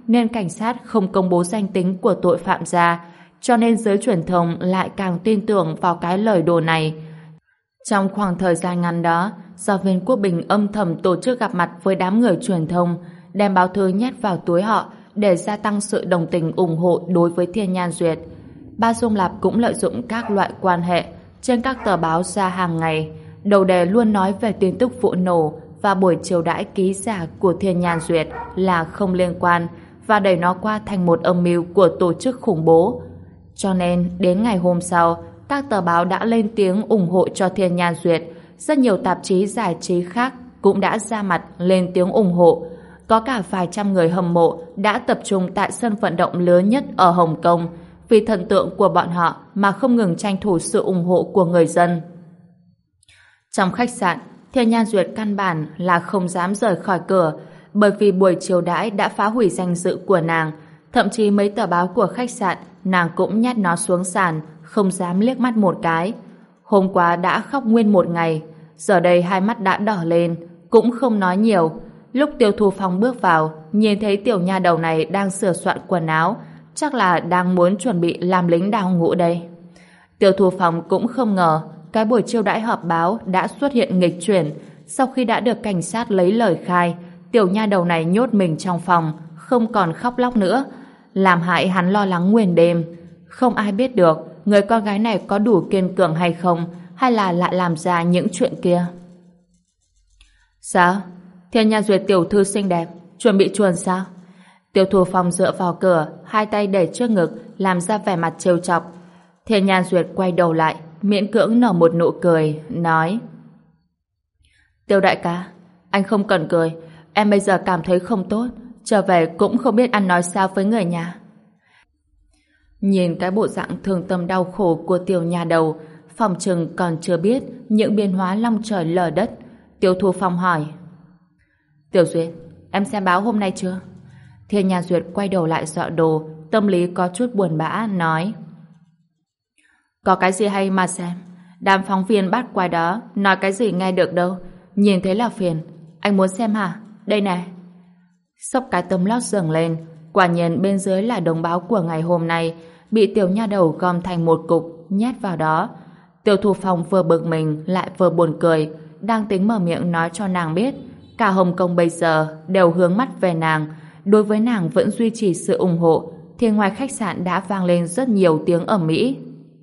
nên cảnh sát không công bố danh tính của tội phạm ra, cho nên giới truyền thông lại càng tin tưởng vào cái lời đồn này. Trong khoảng thời gian ngắn đó, giáo viên Quốc Bình âm thầm tổ chức gặp mặt với đám người truyền thông, đem báo thư nhét vào túi họ để gia tăng sự đồng tình ủng hộ đối với Thiên Nhan Duyệt. Ba Dung Lạp cũng lợi dụng các loại quan hệ trên các tờ báo ra hàng ngày, đầu đề luôn nói về tin tức vụ nổ và buổi chiêu đãi ký giả của Thiên Nhan Duyệt là không liên quan và đẩy nó qua thành một âm mưu của tổ chức khủng bố. Cho nên, đến ngày hôm sau, các tờ báo đã lên tiếng ủng hộ cho Thiên Nhan Duyệt. Rất nhiều tạp chí giải trí khác cũng đã ra mặt lên tiếng ủng hộ. Có cả vài trăm người hâm mộ đã tập trung tại sân vận động lớn nhất ở Hồng Kông vì thần tượng của bọn họ mà không ngừng tranh thủ sự ủng hộ của người dân. Trong khách sạn, Thiên Nhan Duyệt căn bản là không dám rời khỏi cửa bởi vì buổi chiêu đãi đã phá hủy danh dự của nàng. Thậm chí mấy tờ báo của khách sạn nàng cũng nhét nó xuống sàn, không dám liếc mắt một cái. Hôm qua đã khóc nguyên một ngày, giờ đây hai mắt đã đỏ lên, cũng không nói nhiều. Lúc Tiêu Thu Phong bước vào, nhìn thấy tiểu nha đầu này đang sửa soạn quần áo, chắc là đang muốn chuẩn bị làm lính đào ngũ đây. Tiêu Thu Phong cũng không ngờ cái buổi chiêu đãi họp báo đã xuất hiện nghịch chuyển. Sau khi đã được cảnh sát lấy lời khai, tiểu nha đầu này nhốt mình trong phòng, không còn khóc lóc nữa, làm hại hắn lo lắng nguyên đêm. Không ai biết được người con gái này có đủ kiên cường hay không, hay là lại làm ra những chuyện kia. Sao? Thiên Nhan Duyệt tiểu thư xinh đẹp, chuẩn bị chuồn sao? Tiêu Thu Phong dựa vào cửa, hai tay để trước ngực, làm ra vẻ mặt trêu chọc. Thiên Nhan Duyệt quay đầu lại, miễn cưỡng nở một nụ cười, nói: Tiêu đại ca, anh không cần cười, em bây giờ cảm thấy không tốt, trở về cũng không biết ăn nói sao với người nhà. Nhìn cái bộ dạng thương tâm đau khổ của tiểu nhà đầu, phòng trừng còn chưa biết những biến hóa long trời lở đất. Tiêu Thu Phong hỏi: Tiểu Duyệt, em xem báo hôm nay chưa? Thiên Nhan Duyệt quay đầu lại dọ đồ, tâm lý có chút buồn bã, nói: Có cái gì hay mà xem? Đám phóng viên bắt quay đó nói cái gì nghe được đâu, nhìn thấy là phiền. Anh muốn xem hả? Đây này. Xốc cái tấm lót giường lên, quả nhiên bên dưới là đồng báo của ngày hôm nay, bị tiểu nha đầu gom thành một cục nhét vào đó. Tiêu Thu Phong vừa bực mình lại vừa buồn cười, đang tính mở miệng nói cho nàng biết cả Hồng Kông bây giờ đều hướng mắt về nàng, đối với nàng vẫn duy trì sự ủng hộ, thì ngoài khách sạn đã vang lên rất nhiều tiếng ầm ĩ.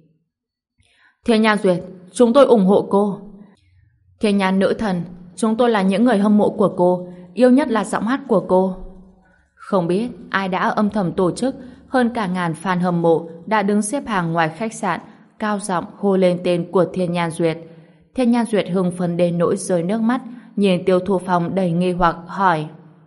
Thiên Nhan Duyệt, chúng tôi ủng hộ cô. Thiên Nhan nữ thần, chúng tôi là những người hâm mộ của cô, yêu nhất là giọng hát của cô. Không biết ai đã âm thầm tổ chức, hơn cả ngàn fan hâm mộ đã đứng xếp hàng ngoài khách sạn, cao giọng hô lên tên của Thiên Nhan Duyệt. Thiên Nhan Duyệt hưng phấn đến nỗi rơi nước mắt, nhìn Tiêu Thu Phong đầy nghi hoặc hỏi: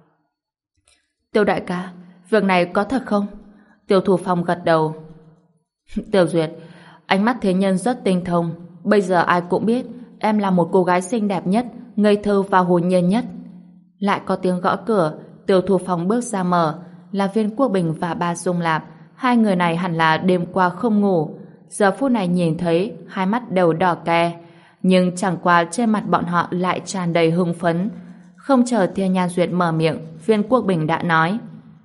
Tiêu đại ca, việc này có thật không? Tiêu Thu Phong gật đầu. Tiểu Duyệt, ánh mắt thế nhân rất tinh thông, bây giờ ai cũng biết em là một cô gái xinh đẹp nhất, ngây thơ và hồn nhiên nhất. Lại có tiếng gõ cửa. Tiêu Thu Phong bước ra mở, là Viên Quốc Bình và Ba Dung Lạp. Hai người này hẳn là đêm qua không ngủ, giờ phút này nhìn thấy hai mắt đều đỏ ke, nhưng chẳng qua trên mặt bọn họ lại tràn đầy hưng phấn. Không chờ Thiên Nhan Duyệt mở miệng, Viên Quốc Bình đã nói: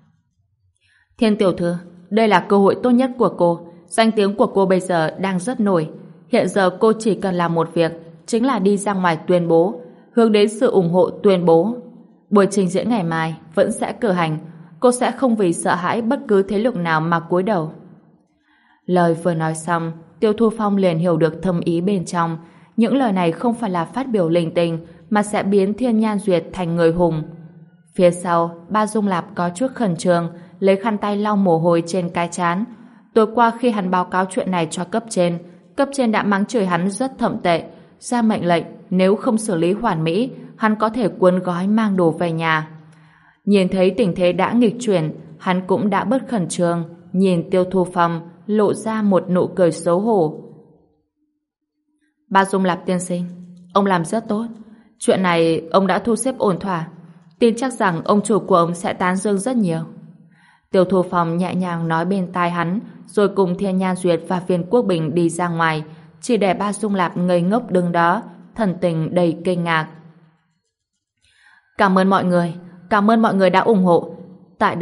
Thiên tiểu thư, đây là cơ hội tốt nhất của cô, danh tiếng của cô bây giờ đang rất nổi. Hiện giờ cô chỉ cần làm một việc, chính là đi ra ngoài tuyên bố, hướng đến sự ủng hộ tuyên bố. Buổi trình diễn ngày mai vẫn sẽ cử hành, cô sẽ không vì sợ hãi bất cứ thế lực nào mà cúi đầu. Lời vừa nói xong, Tiêu Thu Phong liền hiểu được thâm ý bên trong. Những lời này không phải là phát biểu linh tinh, mà sẽ biến Thiên Nhan Duyệt thành người hùng. Phía sau, Ba Dung Lạp có chút khẩn trương, lấy khăn tay lau mồ hôi trên cái trán. Tối qua khi hắn báo cáo chuyện này cho cấp trên đã mắng chửi hắn rất thậm tệ, ra mệnh lệnh nếu không xử lý hoàn mỹ, hắn có thể cuốn gói mang đồ về nhà. Nhìn thấy tình thế đã nghịch chuyển, hắn cũng đã bớt khẩn trương, nhìn Tiêu Thu Phong lộ ra một nụ cười xấu hổ. Ba Dung Lạp tiên sinh, ông làm rất tốt. Chuyện này ông đã thu xếp ổn thỏa, tin chắc rằng ông chủ của ông sẽ tán dương rất nhiều. Tiêu Thu Phong nhẹ nhàng nói bên tai hắn, rồi cùng Thiên Nhan Duyệt và Viên Quốc Bình đi ra ngoài, chỉ để Ba Dung Lạp ngây ngốc đứng đó, thần tình đầy kinh ngạc. Cảm ơn mọi người đã ủng hộ. Tại đây,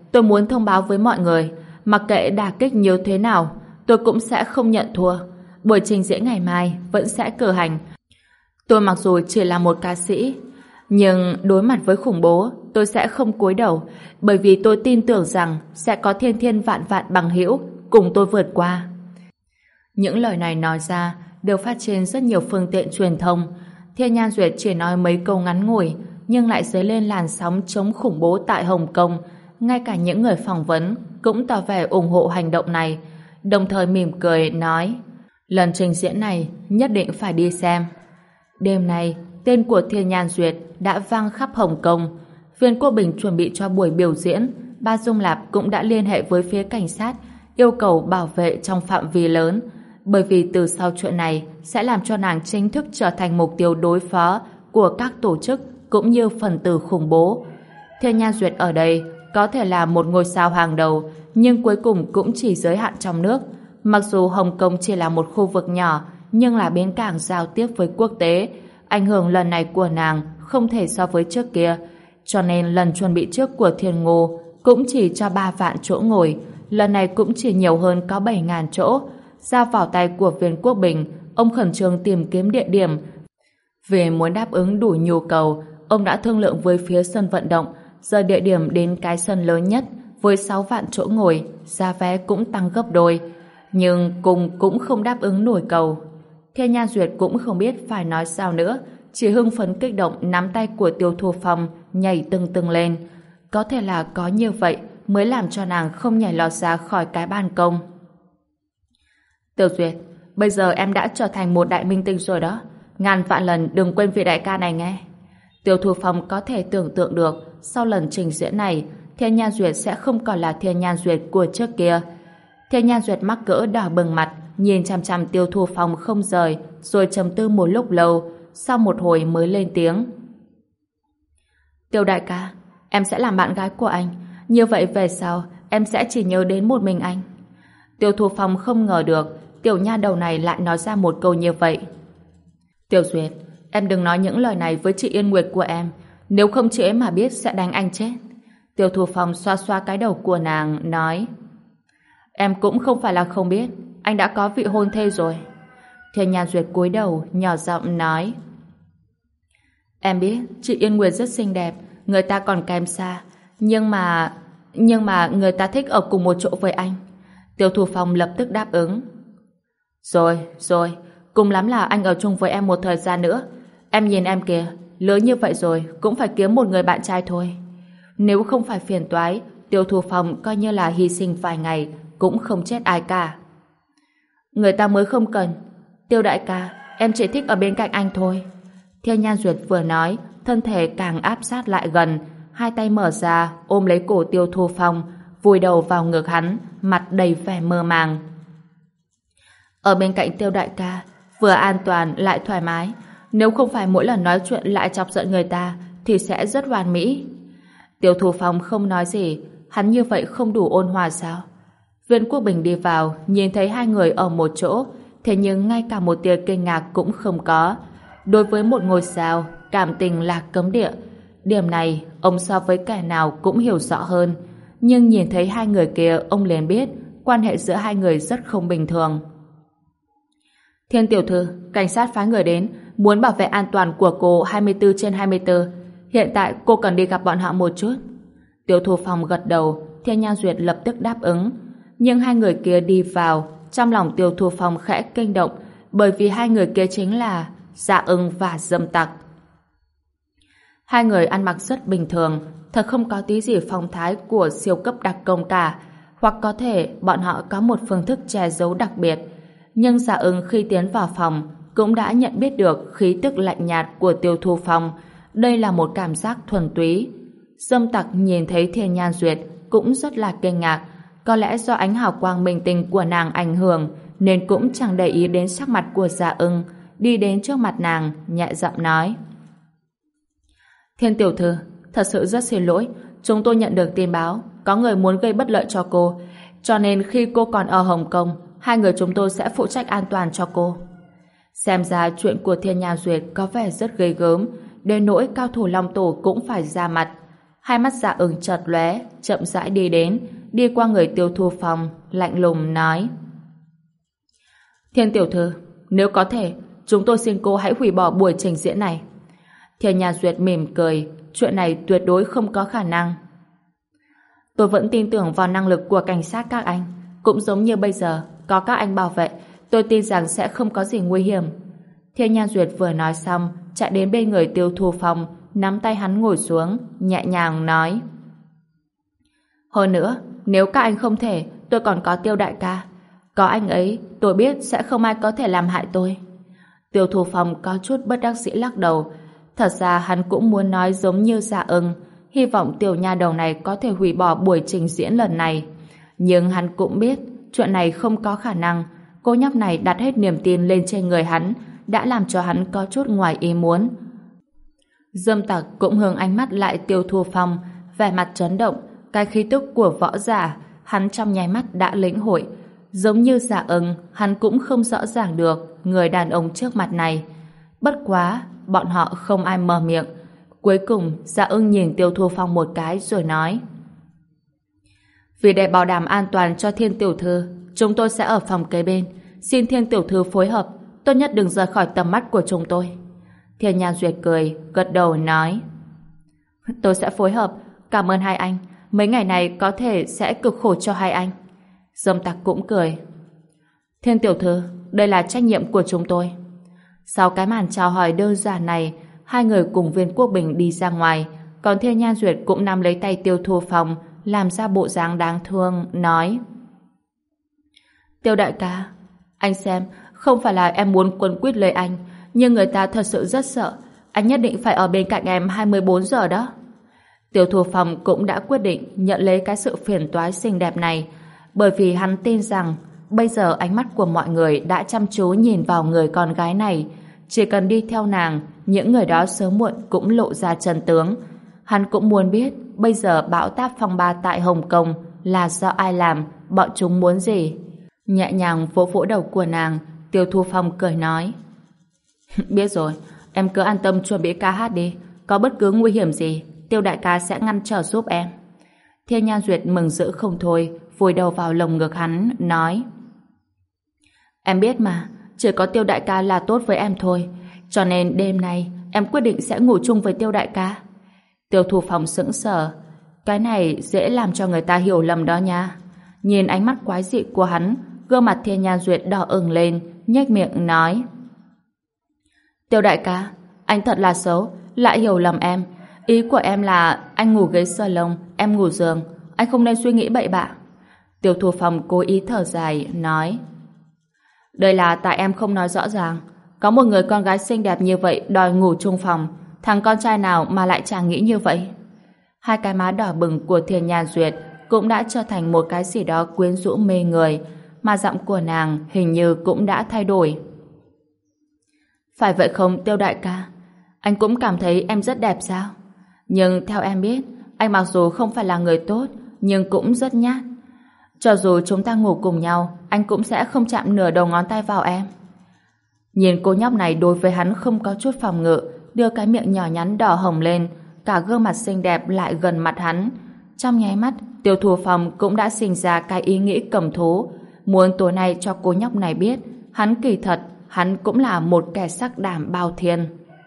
tôi muốn thông báo với mọi người, mặc kệ đả kích như thế nào, tôi cũng sẽ không nhận thua. Buổi trình diễn ngày mai vẫn sẽ cử hành. Tôi mặc dù chỉ là một ca sĩ, nhưng đối mặt với khủng bố, tôi sẽ không cúi đầu, bởi vì tôi tin tưởng rằng sẽ có thiên thiên vạn vạn bằng hữu cùng tôi vượt qua. Những lời này nói ra đều phát trên rất nhiều phương tiện truyền thông. Thiên Nhan Duyệt chỉ nói mấy câu ngắn ngủi, nhưng lại dấy lên làn sóng chống khủng bố tại Hồng Kông. Ngay cả những người phỏng vấn cũng tỏ vẻ ủng hộ hành động này, đồng thời mỉm cười nói: lần trình diễn này nhất định phải đi xem. Đêm nay, tên của Thiên Nhan Duyệt đã vang khắp Hồng Kông. Viên Quốc Bình chuẩn bị cho buổi biểu diễn, Ba Dung Lạp cũng đã liên hệ với phía cảnh sát, yêu cầu bảo vệ trong phạm vi lớn, bởi vì từ sau chuyện này sẽ làm cho nàng chính thức trở thành mục tiêu đối phó của các tổ chức cũng như phần tử khủng bố. Thiên Nhan Duyệt ở đây có thể là một ngôi sao hàng đầu, nhưng cuối cùng cũng chỉ giới hạn trong nước. Mặc dù Hồng Kông chỉ là một khu vực nhỏ, nhưng là bến cảng giao tiếp với quốc tế. Ảnh hưởng lần này của nàng không thể so với trước kia, cho nên lần chuẩn bị trước của Thiên Ngô cũng chỉ cho 3 vạn chỗ ngồi, lần này cũng chỉ nhiều hơn có 7.000 chỗ. Giao vào tay của Viên Quốc Bình, ông khẩn trương tìm kiếm địa điểm. Vì muốn đáp ứng đủ nhu cầu, ông đã thương lượng với phía sân vận động, giờ địa điểm đến cái sân lớn nhất với 6 vạn chỗ ngồi, giá vé cũng tăng gấp đôi, nhưng cùng cũng không đáp ứng nổi cầu. Thiên Nhan Duyệt cũng không biết phải nói sao nữa, chỉ hưng phấn kích động nắm tay của Tiêu Thu Phong nhảy tưng tưng lên. Có thể là có như vậy mới làm cho nàng không nhảy lọt ra khỏi cái ban công. Tiêu Duyệt, bây giờ em đã trở thành một đại minh tinh rồi đó, ngàn vạn lần đừng quên vị đại ca này nghe. Tiêu Thu Phong có thể tưởng tượng được sau lần trình diễn này, Thiên Nhan Duyệt sẽ không còn là Thiên Nhan Duyệt của trước kia. Thiên Nhan Duyệt mắc cỡ đỏ bừng mặt, nhìn chằm chằm Tiêu Thu Phong không rời, rồi trầm tư một lúc lâu, sau một hồi mới lên tiếng. Tiêu đại ca, em sẽ làm bạn gái của anh, như vậy về sau em sẽ chỉ nhớ đến một mình anh. Tiêu Thu Phong không ngờ được tiểu nha đầu này lại nói ra một câu như vậy. Tiêu Duyệt, em đừng nói những lời này với chị Yên Nguyệt của em, nếu không chị ấy mà biết sẽ đánh anh chết. Tiêu Thu Phong xoa xoa cái đầu của nàng, nói: em cũng không phải là không biết, anh đã có vị hôn thê rồi. Thiên Nhan Duyệt cúi đầu, nhỏ giọng nói: em biết chị Yên Nguyệt rất xinh đẹp, người ta còn kém xa, nhưng mà người ta thích ở cùng một chỗ với anh. Tiêu Thu Phong lập tức đáp ứng. Rồi, cùng lắm là anh ở chung với em một thời gian nữa. Em nhìn em kìa, lớn như vậy rồi cũng phải kiếm một người bạn trai thôi. Nếu không phải phiền toái, Tiêu Thu Phong coi như là hy sinh vài ngày cũng không chết ai cả. Người ta mới không cần. Tiêu đại ca, em chỉ thích ở bên cạnh anh thôi. Thiên Nhan Duyệt vừa nói, thân thể càng áp sát lại gần, hai tay mở ra ôm lấy cổ Tiêu Thu Phong, vùi đầu vào ngực hắn, mặt đầy vẻ mơ màng. Ở bên cạnh Tiêu đại ca, vừa an toàn lại thoải mái. Nếu không phải mỗi lần nói chuyện lại chọc giận người ta, thì sẽ rất hoàn mỹ. Tiêu Thu Phong không nói gì, hắn như vậy không đủ ôn hòa sao? Viên Quốc Bình đi vào, nhìn thấy hai người ở một chỗ, thế nhưng ngay cả một tia kinh ngạc cũng không có. Đối với một ngôi sao, cảm tình là cấm địa. Điểm này, ông so với kẻ nào cũng hiểu rõ hơn. Nhưng nhìn thấy hai người kia, ông liền biết quan hệ giữa hai người rất không bình thường. Thiên tiểu thư, cảnh sát phái người đến, muốn bảo vệ an toàn của cô 24/24. Hiện tại cô cần đi gặp bọn họ một chút. Tiêu Thu Phong gật đầu, Thiên Nhan Duyệt lập tức đáp ứng. Nhưng hai người kia đi vào, trong lòng Tiêu Thu Phong khẽ kinh động, bởi vì hai người kia chính là Dạ Ưng và Dâm Tặc. Hai người ăn mặc rất bình thường, thật không có tí gì phong thái của siêu cấp đặc công cả, hoặc có thể bọn họ có một phương thức che giấu đặc biệt. Nhưng Dạ Ưng khi tiến vào phòng cũng đã nhận biết được khí tức lạnh nhạt của Tiêu Thu Phong. Đây là một cảm giác thuần túy. Dâm Tặc nhìn thấy Thiên Nhan Duyệt cũng rất là kinh ngạc. Có lẽ do ánh hào quang minh tinh của nàng ảnh hưởng nên cũng chẳng để ý đến sắc mặt của Dạ Ưng, đi đến trước mặt nàng, nhẹ giọng nói: Thiên tiểu thư, thật sự rất xin lỗi, chúng tôi nhận được tin báo có người muốn gây bất lợi cho cô, cho nên khi cô còn ở Hồng Kông, hai người chúng tôi sẽ phụ trách an toàn cho cô. Xem ra chuyện của Thiên Nhan Duyệt có vẻ rất ghê gớm, đến nỗi cao thủ Long Tổ cũng phải ra mặt. Hai mắt Dạ Ưng chợt lóe, chậm rãi đi đến, đi qua người Tiêu Thu Phong, lạnh lùng nói: Thiên tiểu thư, nếu có thể, chúng tôi xin cô hãy hủy bỏ buổi trình diễn này. Thiên Nha Duyệt mỉm cười, chuyện này tuyệt đối không có khả năng. Tôi vẫn tin tưởng vào năng lực của cảnh sát các anh, cũng giống như bây giờ, có các anh bảo vệ, tôi tin rằng sẽ không có gì nguy hiểm. Thiên Nha Duyệt vừa nói xong, chạy đến bên người Tiêu Thu Phong, nắm tay hắn ngồi xuống, nhẹ nhàng nói: Hơn nữa, nếu các anh không thể, tôi còn có Tiêu đại ca. Có anh ấy, tôi biết sẽ không ai có thể làm hại tôi. Tiêu Thu Phong có chút bất đắc dĩ lắc đầu. Thật ra hắn cũng muốn nói giống như Dạ Ưng, hy vọng tiểu nha đầu này có thể hủy bỏ buổi trình diễn lần này. Nhưng hắn cũng biết, chuyện này không có khả năng. Cô nhóc này đặt hết niềm tin lên trên người hắn, đã làm cho hắn có chút ngoài ý muốn. Dâm Tặc cũng hướng ánh mắt lại Tiêu Thu Phong, vẻ mặt chấn động, cái khí tức của võ giả, hắn trong nháy mắt đã lĩnh hội. Giống như Dạ Ưng, hắn cũng không rõ ràng được người đàn ông trước mặt này. Bất quá, bọn họ không ai mở miệng. Cuối cùng, Dạ Ưng nhìn Tiêu Thu Phong một cái rồi nói: Vì để bảo đảm an toàn cho Thiên tiểu thư, chúng tôi sẽ ở phòng kế bên. Xin Thiên tiểu thư phối hợp, tốt nhất đừng rời khỏi tầm mắt của chúng tôi. Thiên Nha Duyệt cười, gật đầu nói: Tôi sẽ phối hợp, cảm ơn hai anh. Mấy ngày này có thể sẽ cực khổ cho hai anh. Dâm Tặc cũng cười: Thiên tiểu thư, đây là trách nhiệm của chúng tôi. Sau cái màn chào hỏi đơn giản này, hai người cùng Viên Quốc Bình đi ra ngoài, còn Thiên Nha Duyệt cũng nắm lấy tay Tiêu Thu Phong, làm ra bộ dáng đáng thương, nói: Tiêu đại ca, anh xem, không phải là em muốn quấn quýt lấy anh, nhưng người ta thật sự rất sợ. Anh nhất định phải ở bên cạnh em 24 giờ đó. Tiêu Thu Phong cũng đã quyết định nhận lấy cái sự phiền toái xinh đẹp này, bởi vì hắn tin rằng bây giờ ánh mắt của mọi người đã chăm chú nhìn vào người con gái này. Chỉ cần đi theo nàng, những người đó sớm muộn cũng lộ ra chân tướng. Hắn cũng muốn biết bây giờ bão táp phong ba tại Hồng Kông là do ai làm, bọn chúng muốn gì. Nhẹ nhàng vỗ vỗ đầu của nàng, Tiêu Thu Phong cười nói: Biết rồi, em cứ an tâm chuẩn bị ca hát đi. Có bất cứ nguy hiểm gì, Tiêu đại ca sẽ ngăn trở giúp em. Thiên Nha Duyệt mừng rỡ không thôi, vùi đầu vào lồng ngực hắn, nói: Em biết mà, chỉ có Tiêu đại ca là tốt với em thôi, cho nên đêm nay em quyết định sẽ ngủ chung với Tiêu đại ca. Tiêu Thu Phong sững sờ, cái này dễ làm cho người ta hiểu lầm đó nha. Nhìn ánh mắt quái dị của hắn, gương mặt Thiên Nha Duyệt đỏ ửng lên, nhếch miệng nói: Tiêu đại ca, anh thật là xấu, lại hiểu lầm em. Ý của em là anh ngủ ghế salon, em ngủ giường, anh không nên suy nghĩ bậy bạ. Tiêu Thu Phong cố ý thở dài, nói: Đây là tại em không nói rõ ràng. Có một người con gái xinh đẹp như vậy đòi ngủ chung phòng, thằng con trai nào mà lại chẳng nghĩ như vậy. Hai cái má đỏ bừng của Thiên Nha Duyệt cũng đã trở thành một cái gì đó quyến rũ mê người, mà giọng của nàng hình như cũng đã thay đổi. Phải vậy không Tiêu đại ca? Anh cũng cảm thấy em rất đẹp sao? Nhưng theo em biết, anh mặc dù không phải là người tốt, nhưng cũng rất nhát. Cho dù chúng ta ngủ cùng nhau, anh cũng sẽ không chạm nửa đầu ngón tay vào em. Nhìn cô nhóc này đối với hắn không có chút phòng ngự, đưa cái miệng nhỏ nhắn đỏ hồng lên, cả gương mặt xinh đẹp lại gần mặt hắn. Trong nháy mắt, Tiêu Thu Phong cũng đã sinh ra cái ý nghĩ cầm thú, muốn tối nay cho cô nhóc này biết, hắn kỳ thật, hắn cũng là một kẻ sắc đảm bao thiên.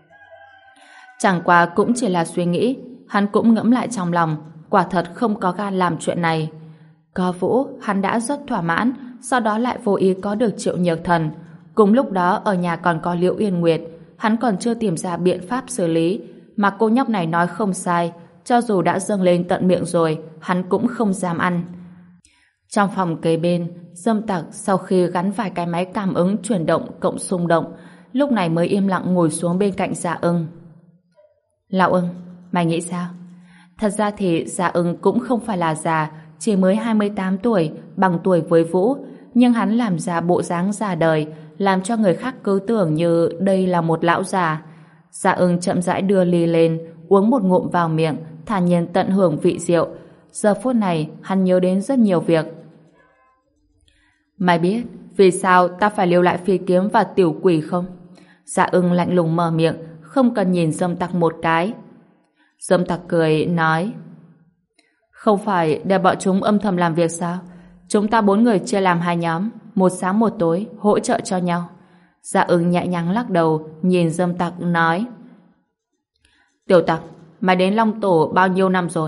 Chẳng qua cũng chỉ là suy nghĩ, hắn cũng ngẫm lại trong lòng, quả thật không có gan làm chuyện này. Có Vũ, hắn đã rất thỏa mãn, sau đó lại vô ý có được Triệu Nhược Thần. Cùng lúc đó ở nhà còn có Liễu Yên Nguyệt, hắn còn chưa tìm ra biện pháp xử lý, mà cô nhóc này nói không sai, cho dù đã dâng lên tận miệng rồi, hắn cũng không dám ăn. Trong phòng kế bên, Dâm Tặc sau khi gắn vài cái máy cảm ứng chuyển động cộng xung động, lúc này mới im lặng ngồi xuống bên cạnh Dạ Ưng. Lão Ưng, mày nghĩ sao? Thật ra thì Dạ Ưng cũng không phải là già, chỉ mới 28 tuổi, bằng tuổi với Vũ, nhưng hắn làm ra bộ dáng già đời, làm cho người khác cứ tưởng như đây là một lão già. Dạ Ưng chậm rãi đưa ly lên, uống một ngụm vào miệng, thản nhiên tận hưởng vị rượu. Giờ phút này, hắn nhớ đến rất nhiều việc. Mày biết vì sao ta phải lưu lại phi kiếm và tiểu quỷ không? Dạ Ưng lạnh lùng mở miệng, không cần nhìn Dâm Tặc một cái. Dâm Tặc cười, nói: Không phải để bọn chúng âm thầm làm việc sao? Chúng ta 4 người chia làm 2 nhóm, một sáng một tối, hỗ trợ cho nhau. Dạ Ưng nhẹ nhàng lắc đầu, nhìn Dâm Tặc nói: Tiểu Tặc, mày đến Long Tổ bao nhiêu năm rồi?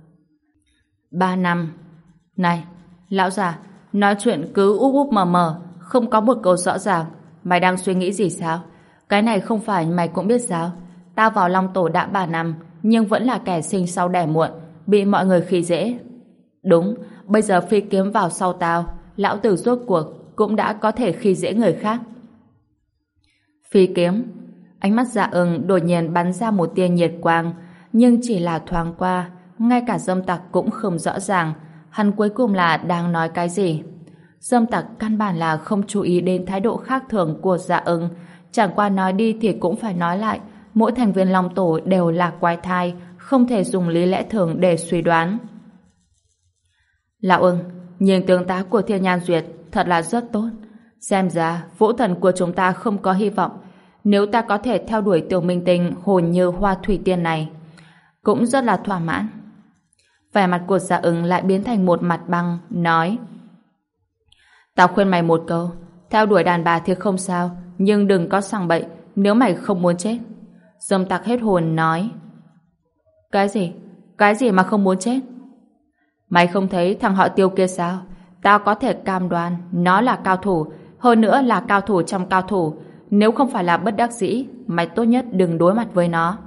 3 năm. Này, lão già, nói chuyện cứ úp úp mờ mờ, không có một câu rõ ràng. Mày đang suy nghĩ gì sao? Cái này không phải mày cũng biết sao? Tao vào Long Tổ đã 3 năm, nhưng vẫn là kẻ sinh sau đẻ muộn, bị mọi người khi dễ. Đúng, bây giờ Phi Kiếm vào sau tao, lão tử rốt cuộc cũng đã có thể khi dễ người khác. Phi Kiếm. Ánh mắt Dạ Ưng đột nhiên bắn ra một tia nhiệt quang, nhưng chỉ là thoáng qua, ngay cả Dâm Tặc cũng không rõ ràng hắn cuối cùng là đang nói cái gì. Dâm Tặc căn bản là không chú ý đến thái độ khác thường của Dạ Ưng, chẳng qua nói đi thì cũng phải nói lại, mỗi thành viên Long Tổ đều là quái thai, không thể dùng lý lẽ thường để suy đoán. Lão Ưng, nhìn tướng tá của Thiên Nhan Duyệt thật là rất tốt. Xem ra vũ thần của chúng ta không có hy vọng. Nếu ta có thể theo đuổi tiểu minh tinh hồn như hoa thủy tiên này, cũng rất là thỏa mãn. Vẻ mặt của Dạ Ưng lại biến thành một mặt băng, nói: Tao khuyên mày một câu, theo đuổi đàn bà thì không sao, nhưng đừng có sằng bậy nếu mày không muốn chết. Dâm Tặc hết hồn nói: Cái gì? Cái gì mà không muốn chết? Mày không thấy thằng họ Tiêu kia sao? Tao có thể cam đoan nó là cao thủ, hơn nữa là cao thủ trong cao thủ. Nếu không phải là bất đắc dĩ, mày tốt nhất đừng đối mặt với nó.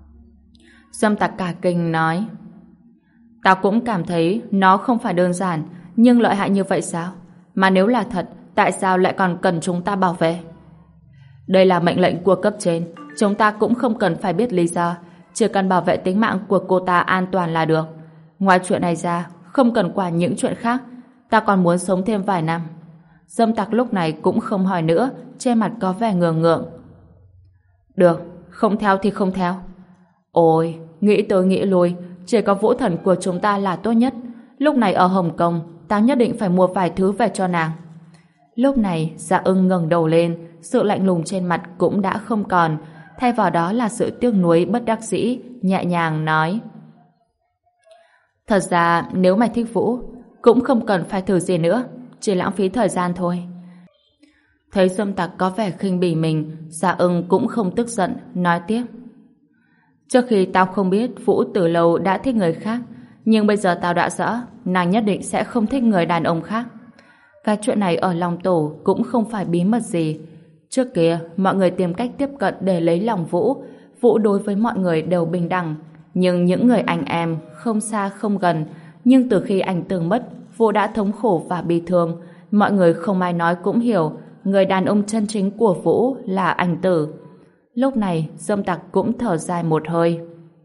Dâm Tặc cả kinh nói: Tao cũng cảm thấy nó không phải đơn giản, nhưng lợi hại như vậy sao? Mà nếu là thật, tại sao lại còn cần chúng ta bảo vệ? Đây là mệnh lệnh của cấp trên, chúng ta cũng không cần phải biết lý do, chỉ cần bảo vệ tính mạng của cô ta an toàn là được. Ngoài chuyện này ra, không cần quản những chuyện khác, ta còn muốn sống thêm vài năm. Dâm Tặc lúc này cũng không hỏi nữa, trên mặt có vẻ ngượng ngượng. Được, không theo thì không theo. Ôi, nghĩ tới nghĩ lui, chỉ có vũ thần của chúng ta là tốt nhất. Lúc này ở Hồng Kông, tao nhất định phải mua vài thứ về cho nàng. Lúc này, Dạ Ưng ngẩng đầu lên, sự lạnh lùng trên mặt cũng đã không còn, thay vào đó là sự tiếc nuối bất đắc dĩ, nhẹ nhàng nói: Thật ra, nếu mày thích Vũ, cũng không cần phải thử gì nữa, chỉ lãng phí thời gian thôi. Thấy Dâm Tặc có vẻ khinh bỉ mình, Dạ Ưng cũng không tức giận, nói tiếp: Trước khi tao không biết Vũ từ lâu đã thích người khác, nhưng bây giờ tao đã rõ nàng nhất định sẽ không thích người đàn ông khác. Cái chuyện này ở Long Tổ cũng không phải bí mật gì. Trước kia, mọi người tìm cách tiếp cận để lấy lòng Vũ. Vũ đối với mọi người đều bình đẳng. Nhưng những người anh em không xa không gần. Nhưng từ khi anh Tường mất, Vũ đã thống khổ và bi thương. Mọi người không ai nói cũng hiểu, người đàn ông chân chính của Vũ là anh Tử. Lúc này, Dâm Tặc cũng thở dài một hơi.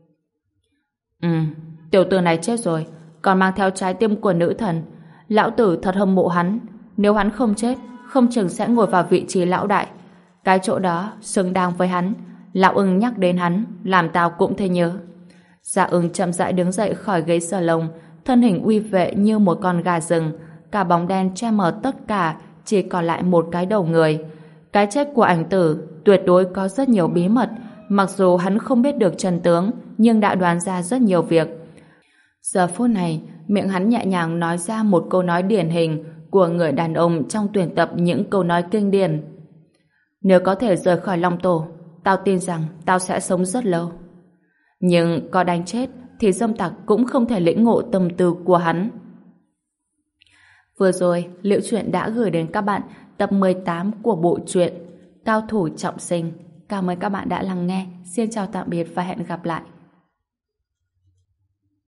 Tiểu tử này chết rồi, còn mang theo trái tim của nữ thần. Lão tử thật hâm mộ hắn. Nếu hắn không chết, không chừng sẽ ngồi vào vị trí lão đại. Cái chỗ đó xứng đáng với hắn. Lão Ưng nhắc đến hắn, làm tao cũng thấy nhớ. Dạ Ưng chậm rãi đứng dậy khỏi ghế salon, thân hình uy vệ như một con gà rừng, cả bóng đen che mờ tất cả, chỉ còn lại một cái đầu người. Cái chết của ảnh Tử tuyệt đối có rất nhiều bí mật, mặc dù hắn không biết được chân tướng, nhưng đã đoán ra rất nhiều việc. Giờ phút này, miệng hắn nhẹ nhàng nói ra một câu nói điển hình của người đàn ông trong tuyển tập những câu nói kinh điển. Nếu có thể rời khỏi Long Tổ, tao tin rằng tao sẽ sống rất lâu. Nhưng có đánh chết thì Dâm Tặc cũng không thể lĩnh ngộ tâm tư của hắn. Vừa rồi, Liễu Chuyện đã gửi đến các bạn tập 18 của bộ truyện Cao Thủ Trọng Sinh. Cảm ơn các bạn đã lắng nghe. Xin chào tạm biệt và hẹn gặp lại.